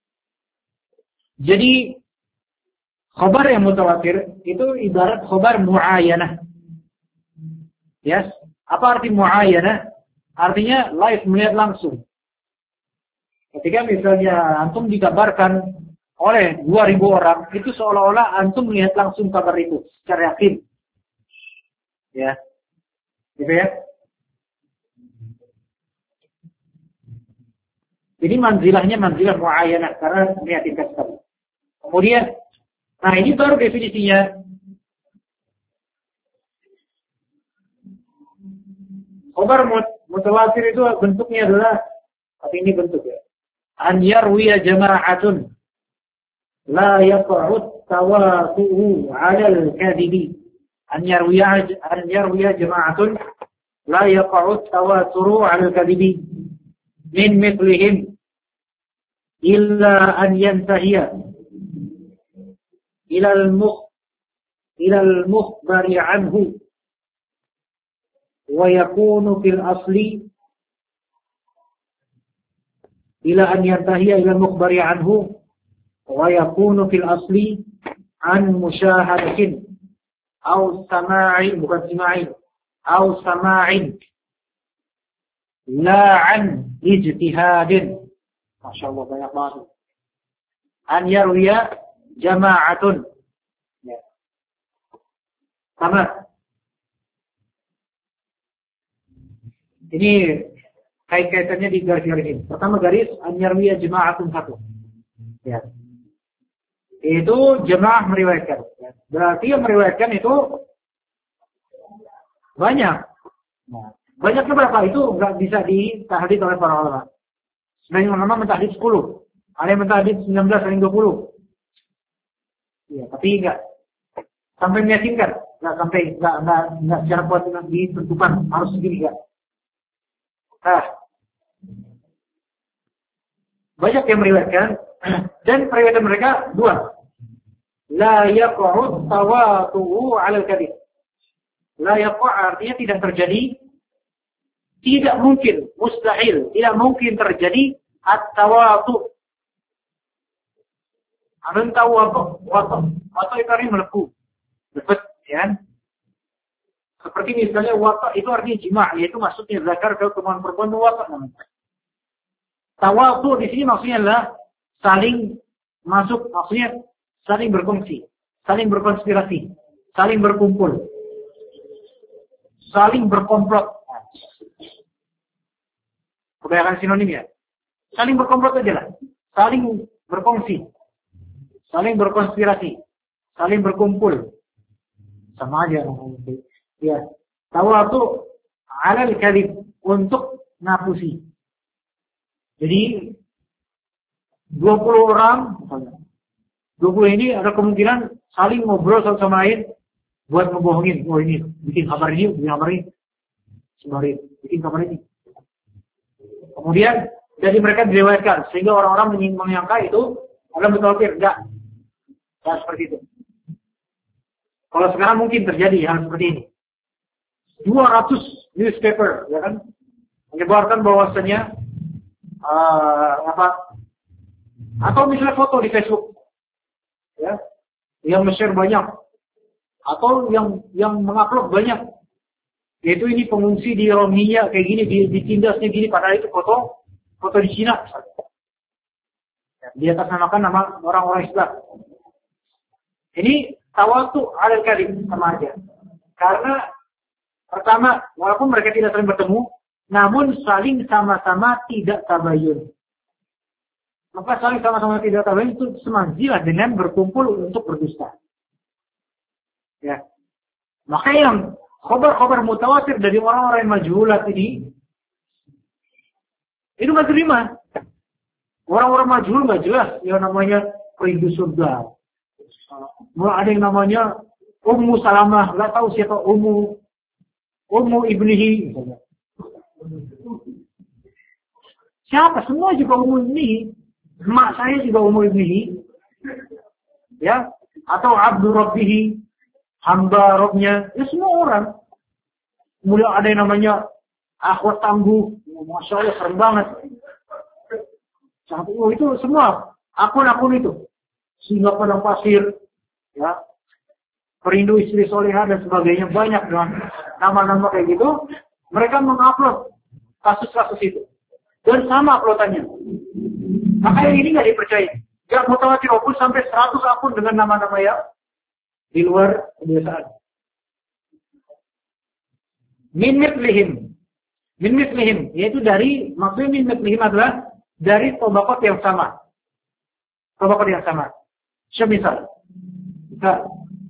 Jadi khabar yang mutawatir itu ibarat khabar muayyanah. Yes. Apa arti muayyanah? Artinya live, melihat langsung. Ketika misalnya antum dikabarkan oleh dua ribu orang, itu seolah-olah antum melihat langsung kabar itu secara yakin. Ya. Gitu ya. Jadi manzilahnya manzilah muayyanah karena meyakinkan sekali. Kemudian, nah ini baru definisinya. Khabar mutawatir itu bentuknya adalah, tapi ini bentuk ya. An yarwiya jama'atun la yaqa'ud tawatu'u 'ala al-kadhibi. An yarwiya an yarwiya jama'atun la yaqa'ud tawaturu 'ala al-kadhibi min mithlihim illa an yantahiya ila al-mukh ila al-mukhbari 'anhu wa yakunu fil asli ila an yantahiya ila al-mukhbari 'anhu wa yakunu fil asli an musyahadatin aw sama'in bukan sima'in aw sama'in la an ijtihadin. Masya Allah banyak banget. An yarwiya jama'atun. Ya. Sama. Ini kait-kaitannya di garis-garis ini. Pertama garis an yarwiya jama'atun satu. Ya. Itu jemaah meriwayatkan. Berarti yang meriwayatkan itu banyak. Nah, Banyaknya berapa? Itu nggak bisa ditahdid oleh para ulama. Sebagian ulama mentahdid sepuluh. Ada yang mentahdid sembilan belas, ada yang dua puluh. Ya, tapi nggak sampai meyakinkan. Nggak sampai, nggak, nggak, nggak secara kuat ditentukan. Harus segini nggak. Nah, banyak yang meriwayatkan. Dan periwayatan mereka dua. La yaqa'ud tawatu'u 'ala al-kadhib. La yaqa' artinya tidak terjadi, tidak mungkin, mustahil, tidak mungkin terjadi at-tawatu'. Anda tahu apa? Watu. Watu itu artinya melepuh. Lepas, ya. Seperti misalnya watu itu artinya jima', yaitu maksudnya zakar ke kemauan perempuan itu watu namanya. Tawatu di sini maksudnya adalah saling masuk, maksudnya saling berkongsi, saling berkonspirasi, saling berkumpul, saling berkomplot. Kebanyakan sinonim ya. Saling berkomplot aja lah. Saling berkongsi, saling berkonspirasi, saling berkumpul. Sama aja. Ya. Tawatu 'alal kadhib, untuk ngapusi. Jadi dua puluh orang, misalnya, dua puluh ini ada kemungkinan saling ngobrol satu sama lain buat ngebohongin. Oh ini, bikin kabar ini, bikin kabar ini. Sebarin, bikin kabar ini. Kemudian, jadi mereka direwetkan. Sehingga orang-orang menyangka itu adalah mutawatir. Enggak. Enggak seperti itu. Kalau sekarang mungkin terjadi hal seperti ini. dua ratus newspaper, ya kan? Menyebarkan bahwasanya uh, apa? Atau misalnya foto di Facebook. Ya, yang nge-share banyak, atau yang yang mengupload banyak, yaitu ini pengungsi di Rohingya kayak gini, di, ditindasnya gini, padahal itu foto foto di Cina, ya, di atas namakan nama orang-orang Islam. Ini tawatu 'alal kadhib sama aja, karena pertama, walaupun mereka tidak saling bertemu, namun saling sama-sama tidak tabayun. Maka saling sama-sama tidak tabayun itu semanjilah dengan berkumpul untuk berdusta. Ya. Maka yang khabar-khabar mutawatir dari orang-orang yang majhulat ini, itu nggak terima. Orang-orang majhul nggak jelas yang namanya perindu surga. Mulai ada yang namanya Ummu Salamah, nggak tahu siapa Ummu Ummu Ibnihi. Siapa? Semua juga Ummu Ibnihi. Mak saya juga Ummu Ibnihi. Ya. Atau Abdu Rabbihi. Hamba Robnya. Ya semua orang. Mulai ada yang namanya Akhwat Tangguh. Masya Allah, serem banget. Oh, itu semua. Akun-akun itu. Singa Padang Pasir. Ya. Perindu istri solehah dan sebagainya. Banyak dengan nama-nama kayak gitu. Mereka mengupload kasus-kasus itu. Dan sama uploadannya. Maka yang ini nggak dipercaya. Gak mutawatir pun sampai seratus akun dengan nama-nama yang di luar kebiasaan. Min mithlihim. Min mithlihim. Yaitu dari, maksudnya min mithlihim adalah dari tabaqat yang sama. Tabaqat yang sama. Semisal. Bisa.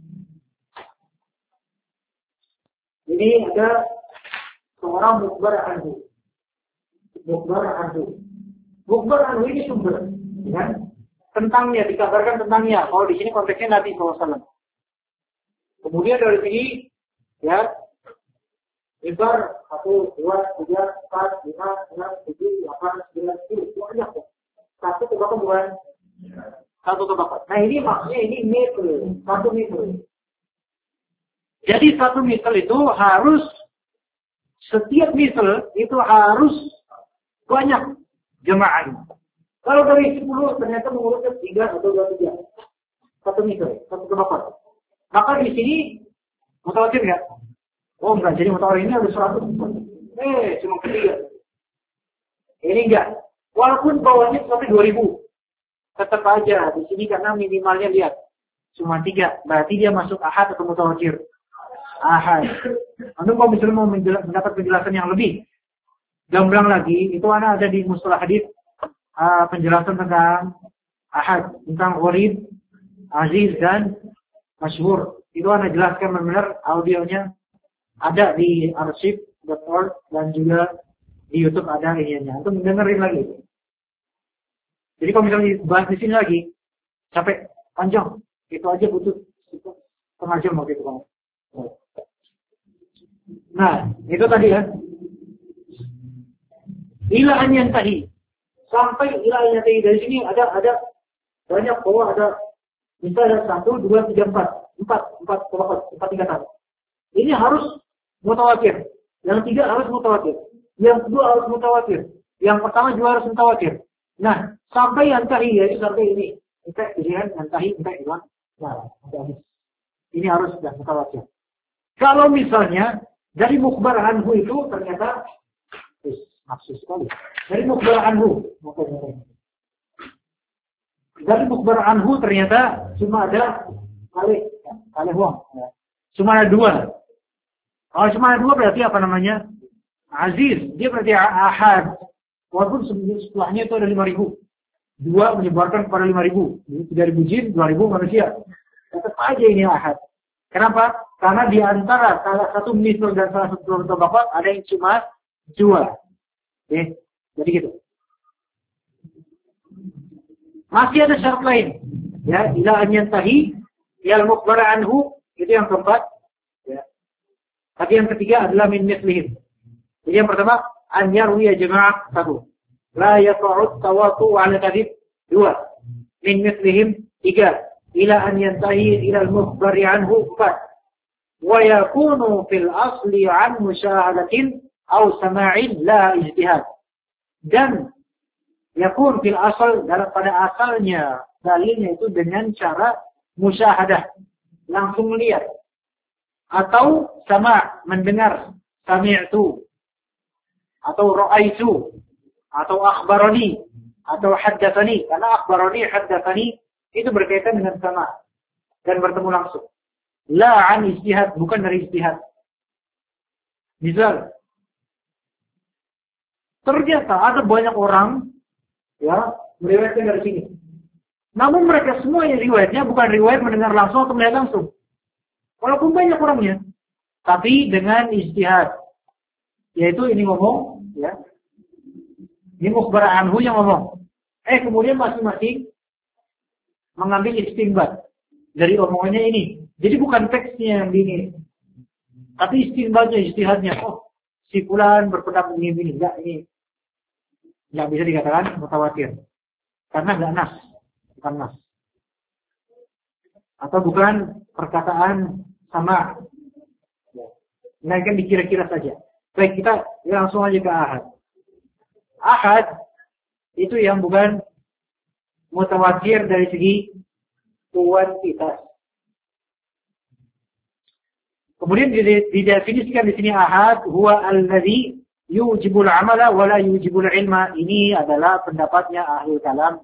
Jadi ada seorang mukbar anhu. Mukbar anhu. Mukbar anhu ini sumber. Ya. Tentangnya, dikabarkan tentangnya. Kalau di sini konteksnya Nabi shallallahu alaihi wasallam. Kemudian dari sini, ya, ibar satu, dua, tiga, empat, lima, enam, tujuh, delapan, sembilan, sepuluh. Banyak ya. Satu tabaqat bukan? Satu tabaqat. Nah ini maksudnya ini meter. Satu meter. Jadi satu misal itu harus, setiap misal itu harus banyak jemaah. Kalau dari sepuluh ternyata mengurusnya tiga atau dua tiga. Satu misal, satu tabaqat. Maka di sini mutawatir nggak? Oh enggak, jadi mutawatir ini ada seratus. Eh, cuma ketiga. Ini enggak. Walaupun bawahnya sampai dua ribu. Tetap aja di sini karena minimalnya lihat. Cuma tiga. Berarti dia masuk ahad atau mutawatir. Ahad. Anda kalau misalnya mau mendapat penjelasan yang lebih gamblang lagi, itu ada ada di mustalah hadits uh, penjelasan tentang ahad, tentang gharib, aziz dan masyhur. Itu Anda jelaskan benar, audionya ada di arsip dot org dan juga di YouTube ada ininya. Untuk mendengarin lagi. Jadi kalau misalnya bahas di sini lagi, capek, panjang, itu aja butuh setengah jam waktu itu. Nah, itu tadi ya. Ila an yantahi. Sampai ila an yantahi. Dari sini ada ada banyak bahwa ada misalnya ada satu, dua, tiga, empat, empat, empat, empat, empat tingkatan. Ini harus mutawatir. Yang tiga harus mutawatir. Yang kedua harus mutawatir. Yang pertama juga harus mutawatir. Nah, sampai yantahi yaitu sampai ini. Kita pilihan yantahi, kita ilang. Nah, ini harus sudah mutawatir. Kalau misalnya dari mukhbar anhu itu ternyata maksud sekali. Dari mukhbar anhu. Dari mukhbar anhu ternyata cuma ada kali, kali huang. Cuma ada dua. Kalau cuma ada dua berarti apa namanya? Aziz. Dia berarti ahad. Walaupun setelahnya itu ada lima ribu. Dua menyebarkan kepada lima ribu. Tiga ribu jin, dua ribu manusia. Tetap aja ini ahad. Kenapa? Karena di antara salah satu misal dan salah satu contoh bapak ada yang cuma dua. Oke, jadi gitu. Masih ada syarat lain. Ya, ila an yantahi yal mukhbar anhu, itu yang keempat. Ya. Tapi yang ketiga adalah min mithlihim. Jadi yang pertama an yarwiya jama'ah satu. La yaqa'ud tawatu 'ala kadhib dua. Min mithlihim tiga. Ila an yantahi ila al-mukhbar anhu empat. Wa yakunu fil asli an musyahadatin aw sama'in la ijtihad. Dan yakun fil asal dalam pada asalnya dalilnya itu dengan cara musyahadah, langsung melihat, atau sama mendengar, sami'tu, atau ra'aitu, atau akhbarani, atau haddatsani. Karena akhbarani, haddatsani itu berkaitan dengan sama dan bertemu langsung. La an ijtihad, bukan dari ijtihad. Misal, ternyata ada banyak orang ya meriwayatkan dari sini. Namun mereka semua yang riwayatnya bukan riwayat mendengar langsung atau melihat langsung. Walaupun banyak orangnya, tapi dengan ijtihad. Yaitu ini ngomong, ya. Ini mukhbar anhu yang ngomong. Eh kemudian masing-masing mengambil istinbat dari omongannya ini. Jadi bukan teksnya yang ini, tapi istinbatnya, ijtihadnya. Oh, si fulan berpendapat begini-begini. Enggak, ini enggak bisa dikatakan mutawatir. Karena enggak nas, bukan nas. Atau bukan perkataan sama. Melainkan dikira-kira saja. Baik, kita langsung aja ke ahad. Ahad itu yang bukan mutawatir dari segi kuantitas. Kemudian didefinisikan di sini ahad huwa alladhi yujibul amala wa la yujibul ilma. Ini adalah pendapatnya ahli kalam.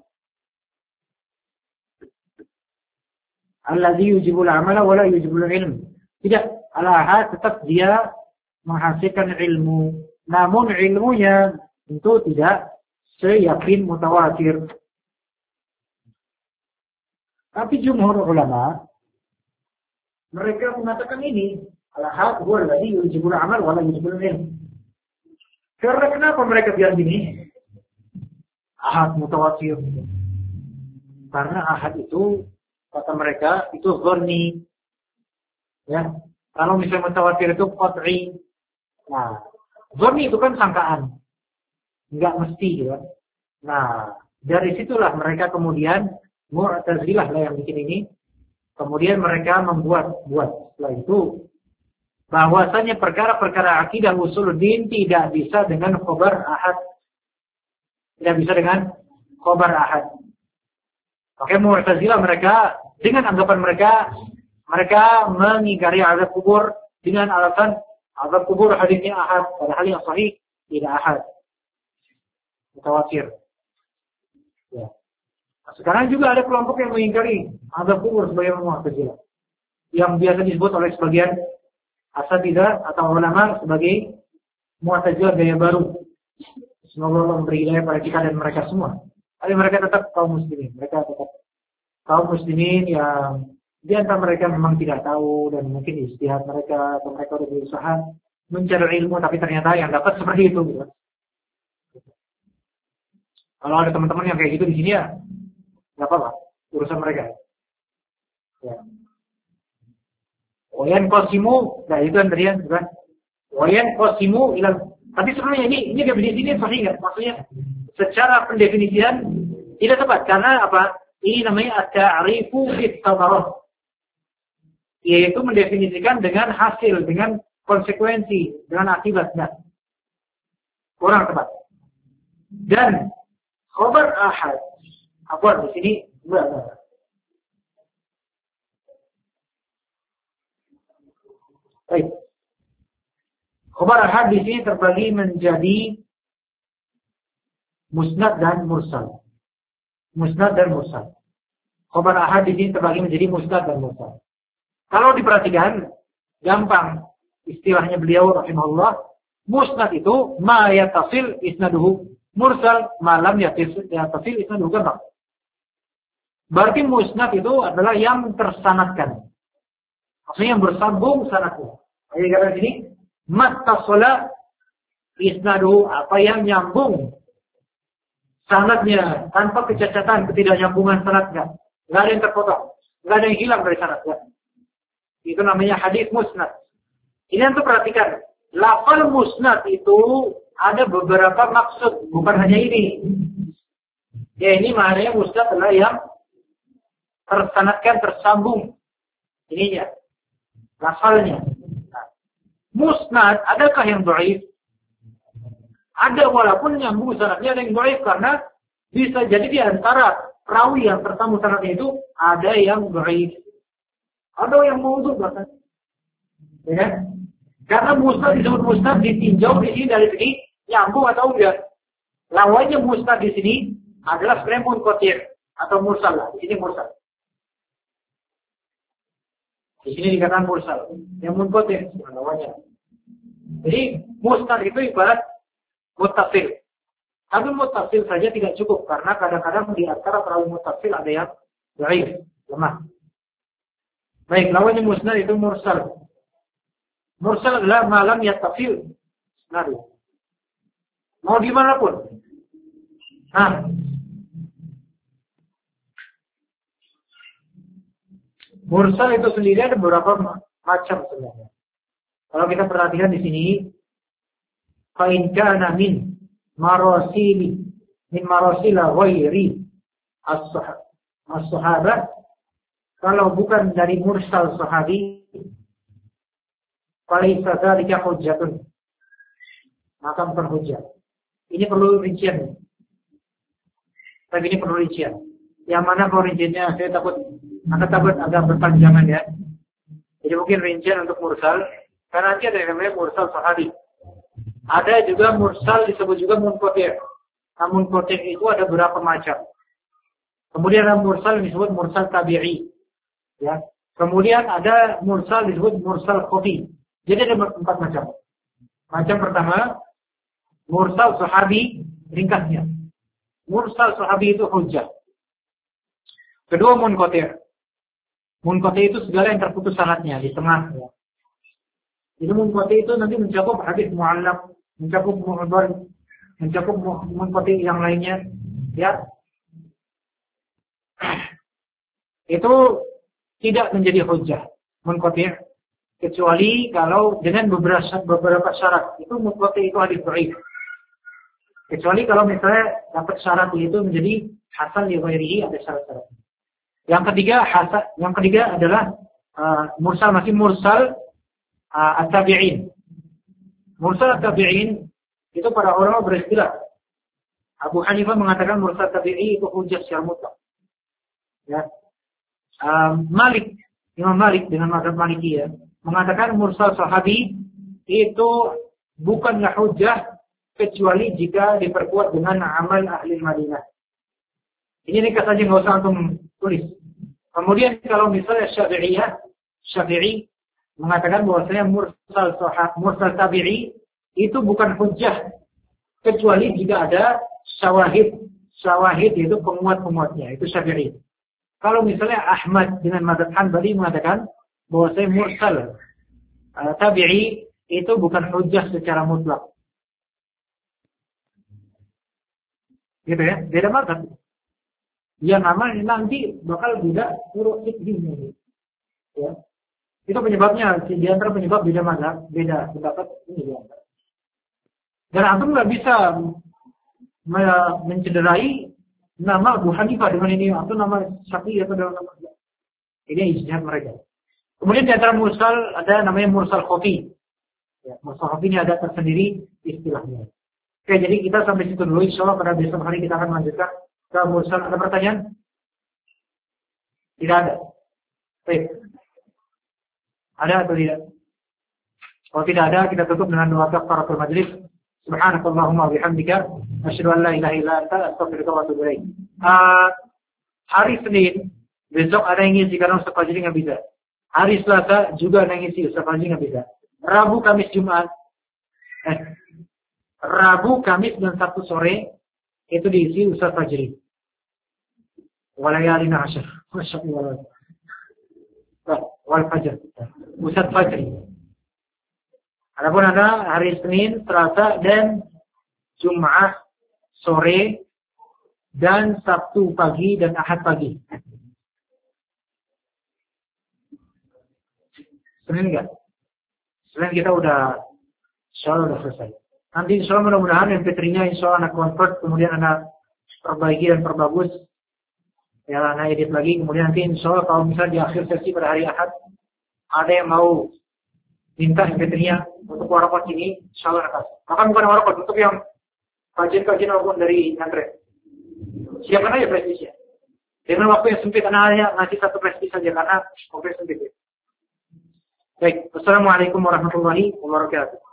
Alladhi yujibul amala wa la yujibul ilm. Tidak, al-ahad tetap dia menghasilkan ilmu. Namun ilmunya tentu tidak seyakin mutawatir. Tapi jumhur ulama mereka mengatakan ini al-ahad huwa alladhi yujibul amal wa la yujibul ilm. Karena kenapa mereka bilang gini? Ahad mutawatir. Karena ahad itu kata mereka itu dhanni. Ya, kalau misalnya mutawatir itu qat'i. Nah, dhanni itu kan sangkaan. Enggak mesti ya. Nah, dari situlah mereka kemudian Mu'tazilah lah yang bikin ini. Kemudian mereka membuat buat setelah itu bahwasanya perkara-perkara akidah usuluddin tidak bisa dengan khabar ahad. Tidak bisa dengan khabar ahad. Oke, Mu'tazilah mereka dengan anggapan mereka mereka mengingkari azab kubur dengan alasan azab kubur hadisnya ahad, padahal yang sahih tidak ahad. Mutawatir. Ya. Sekarang juga ada kelompok yang mengingkari azab kubur sebagai Mu'tazilah. Yang biasa disebut oleh sebagian asatidzah atau ulama sebagai Mu'tazilah gaya baru. Semoga Allah memberi hidayah pada kita dan mereka semua. Tapi mereka tetap kaum muslimin. Mereka tetap kaum muslimin yang di antara mereka memang tidak tahu dan mungkin ijtihad mereka atau mereka sudah berusaha mencari ilmu tapi ternyata yang dapat seperti itu. Gitu. Kalau ada teman-teman yang kayak gitu di sini ya, nggak apa-apa, urusan mereka. Ya. Wayan kosimu, nah itu Andrian, bukan? Wayan kosimu ilang. Tapi sebenarnya ini ini definisi ini sahih nggak? Maksudnya secara pendefinisian tidak tepat karena apa? Ini namanya at-ta'rifu bit-tadarruf. Yaitu mendefinisikan dengan hasil, dengan konsekuensi, dengan akibat. Nah, kurang tepat. Dan khabar ahad, apa di sini? Enggak. Baik. Khabar ahad di sini terbagi menjadi musnad dan mursal. Musnad dan mursal. Khabar ahad di sini terbagi menjadi musnad dan mursal. Kalau diperhatikan, gampang istilahnya beliau rahimahullah, musnad itu ma yattasil isnaduhu, mursal ma lam yattasil isnaduhu, gampang. Berarti musnad itu adalah yang tersanadkan. Maksudnya yang bersambung sanadnya. Jadi kata sini, mattasala isnaduhu, apa yang nyambung sanadnya tanpa kecacatan, ketidaknyambungan sanadnya. Enggak ada yang terpotong, enggak ada yang hilang dari sanadnya. Itu namanya hadis musnad. Ini untuk perhatikan, lafal musnad itu ada beberapa maksud, bukan hanya ini. Ya ini maknanya musnad adalah yang tersanadkan, tersambung. Ininya, lafalnya. Nah, musnad, adakah yang dhaif? Ada, walaupun nyambung sanadnya ada yang dhaif karena bisa jadi di antara perawi yang tersambung sanadnya itu ada yang dhaif. Ada yang maudhu bahkan. Ya. Karena musnad disebut musnad ditinjau di sini dari segi nyambung atau enggak. Lawannya musnad di sini adalah sebenarnya munqati' atau mursal lah. Di sini mursal. Di sini dikatakan mursal. Yang munqati' lawannya. Jadi musnad itu ibarat muttasil. Tapi muttasil saja tidak cukup karena kadang-kadang di antara perawi muttasil ada yang dhaif, lemah. Baik, lawannya musnad itu mursal. Mursal adalah malam yattasil. Nah, mau dimanapun. Nah, mursal itu sendiri ada beberapa macam sebenarnya. Kalau kita perhatikan di sini, fa in kana min marasili min marasila ghairi as-sahabah, kalau bukan dari mursal sahabi, falaisa dzalika hujjatun, maka bukan hujjah. Ini perlu rincian. Tapi ini perlu rincian. Yang mana kalau rinciannya saya takut, anda takut agak berpanjangan ya. Jadi mungkin rincian untuk mursal, karena nanti ada yang namanya mursal sahabi. Ada juga mursal disebut juga munqati'. Nah, munqati' itu ada beberapa macam. Kemudian ada mursal disebut mursal tabi'i. Ya. Kemudian ada mursal disebut mursal khafi. Jadi ada empat macam. Macam pertama, mursal sahabi, ringkasnya. Mursal sahabi itu hujjah. Kedua, munqati'. Munqati' itu segala yang terputus sanadnya di tengah. Ya. Jadi munqati' itu nanti mencakup hadis mu'allaq, mencakup mu'dhar, mencakup munqati' yang lainnya. Ya. Itu tidak menjadi hujjah munqati', kecuali kalau dengan beberapa beberapa syarat. Itu munqati' itu hadis dhaif. Kecuali kalau misalnya dapat syarat itu menjadi hasan li ghairihi, ada syarat-syarat. Yang ketiga hasan, yang ketiga adalah uh, mursal, masih mursal uh, at-tabi'in. Mursal at-tabi'in itu para ulama beristilah. Abu Hanifah mengatakan mursal tabi'i itu hujjah secara mutlak. Ya. Um, Malik, Imam Malik dengan mazhab Maliki ya, mengatakan mursal sahabi itu bukanlah hujjah kecuali jika diperkuat dengan amal ahli Madinah. Ini ringkas saja, nggak usah antum tulis. Kemudian kalau misalnya Syafi'iyah, Syafi'i mengatakan bahwasanya mursal sahab, mursal tabi'i itu bukan hujjah kecuali jika ada syawahid, syawahid itu penguat-penguatnya, itu Syafi'i. Kalau misalnya Ahmad dengan mazhab Hanbali mengatakan bahwa saya mursal uh, tabi'i itu bukan hujjah secara mutlak. Gitu ya, beda mazhab. Ya nama nanti bakal beda urut fikihnya. Ya. Itu penyebabnya, di antara penyebab beda mazhab, beda pendapat ini di antara. Dan antum nggak bisa mencederai nama Abu Hanifah dengan ini atau nama Syafi'i atau dengan nama ini ijtihad mereka. Kemudian di antara mursal ada namanya mursal khafi. Ya, mursal khafi ini ada tersendiri istilahnya. Oke, jadi kita sampai situ dulu. Insyaallah pada besok hari kita akan melanjutkan ke mursal. Ada pertanyaan? Tidak ada. Baik. Ada atau tidak? Kalau tidak ada, kita tutup dengan doa kafaratul majlis. Subhanakallahumma wa bihamdika asyhadu an la ilaha illa anta astaghfiruka wa atubu ilaik. Uh, hari Senin besok ada yang ngisi karena Ustaz Fajri nggak bisa. Hari Selasa juga ada yang ngisi, Ustaz Fajri nggak bisa. Rabu, Kamis, Jumat. Eh, Rabu, Kamis dan Sabtu sore itu diisi Ustaz Fajri. Walayalina asyar. Masyaallah. Wal Fajr. Ustaz Fajri. Adapun ada hari Senin, Selasa dan Jumat sore dan Sabtu pagi dan Ahad pagi. Senin enggak? Senin kita udah insyaallah udah selesai. Nanti insyaallah mudah-mudahan M P tiga-nya insyaallah anak convert, kemudian anak perbaiki dan perbagus. Ya, anak edit lagi, kemudian nanti insyaallah kalau misalnya di akhir sesi pada hari Ahad ada yang mau minta M P tiga-nya untuk warokot ini, insyaallah akan. Bahkan bukan warokot, untuk yang kajian-kajian walaupun dari Andre. Siapkan aja prestisnya. Dengan waktu yang sempit, anak hanya ngasih satu prestis saja karena waktu yang sempit. Baik, wassalamualaikum warahmatullahi wabarakatuh.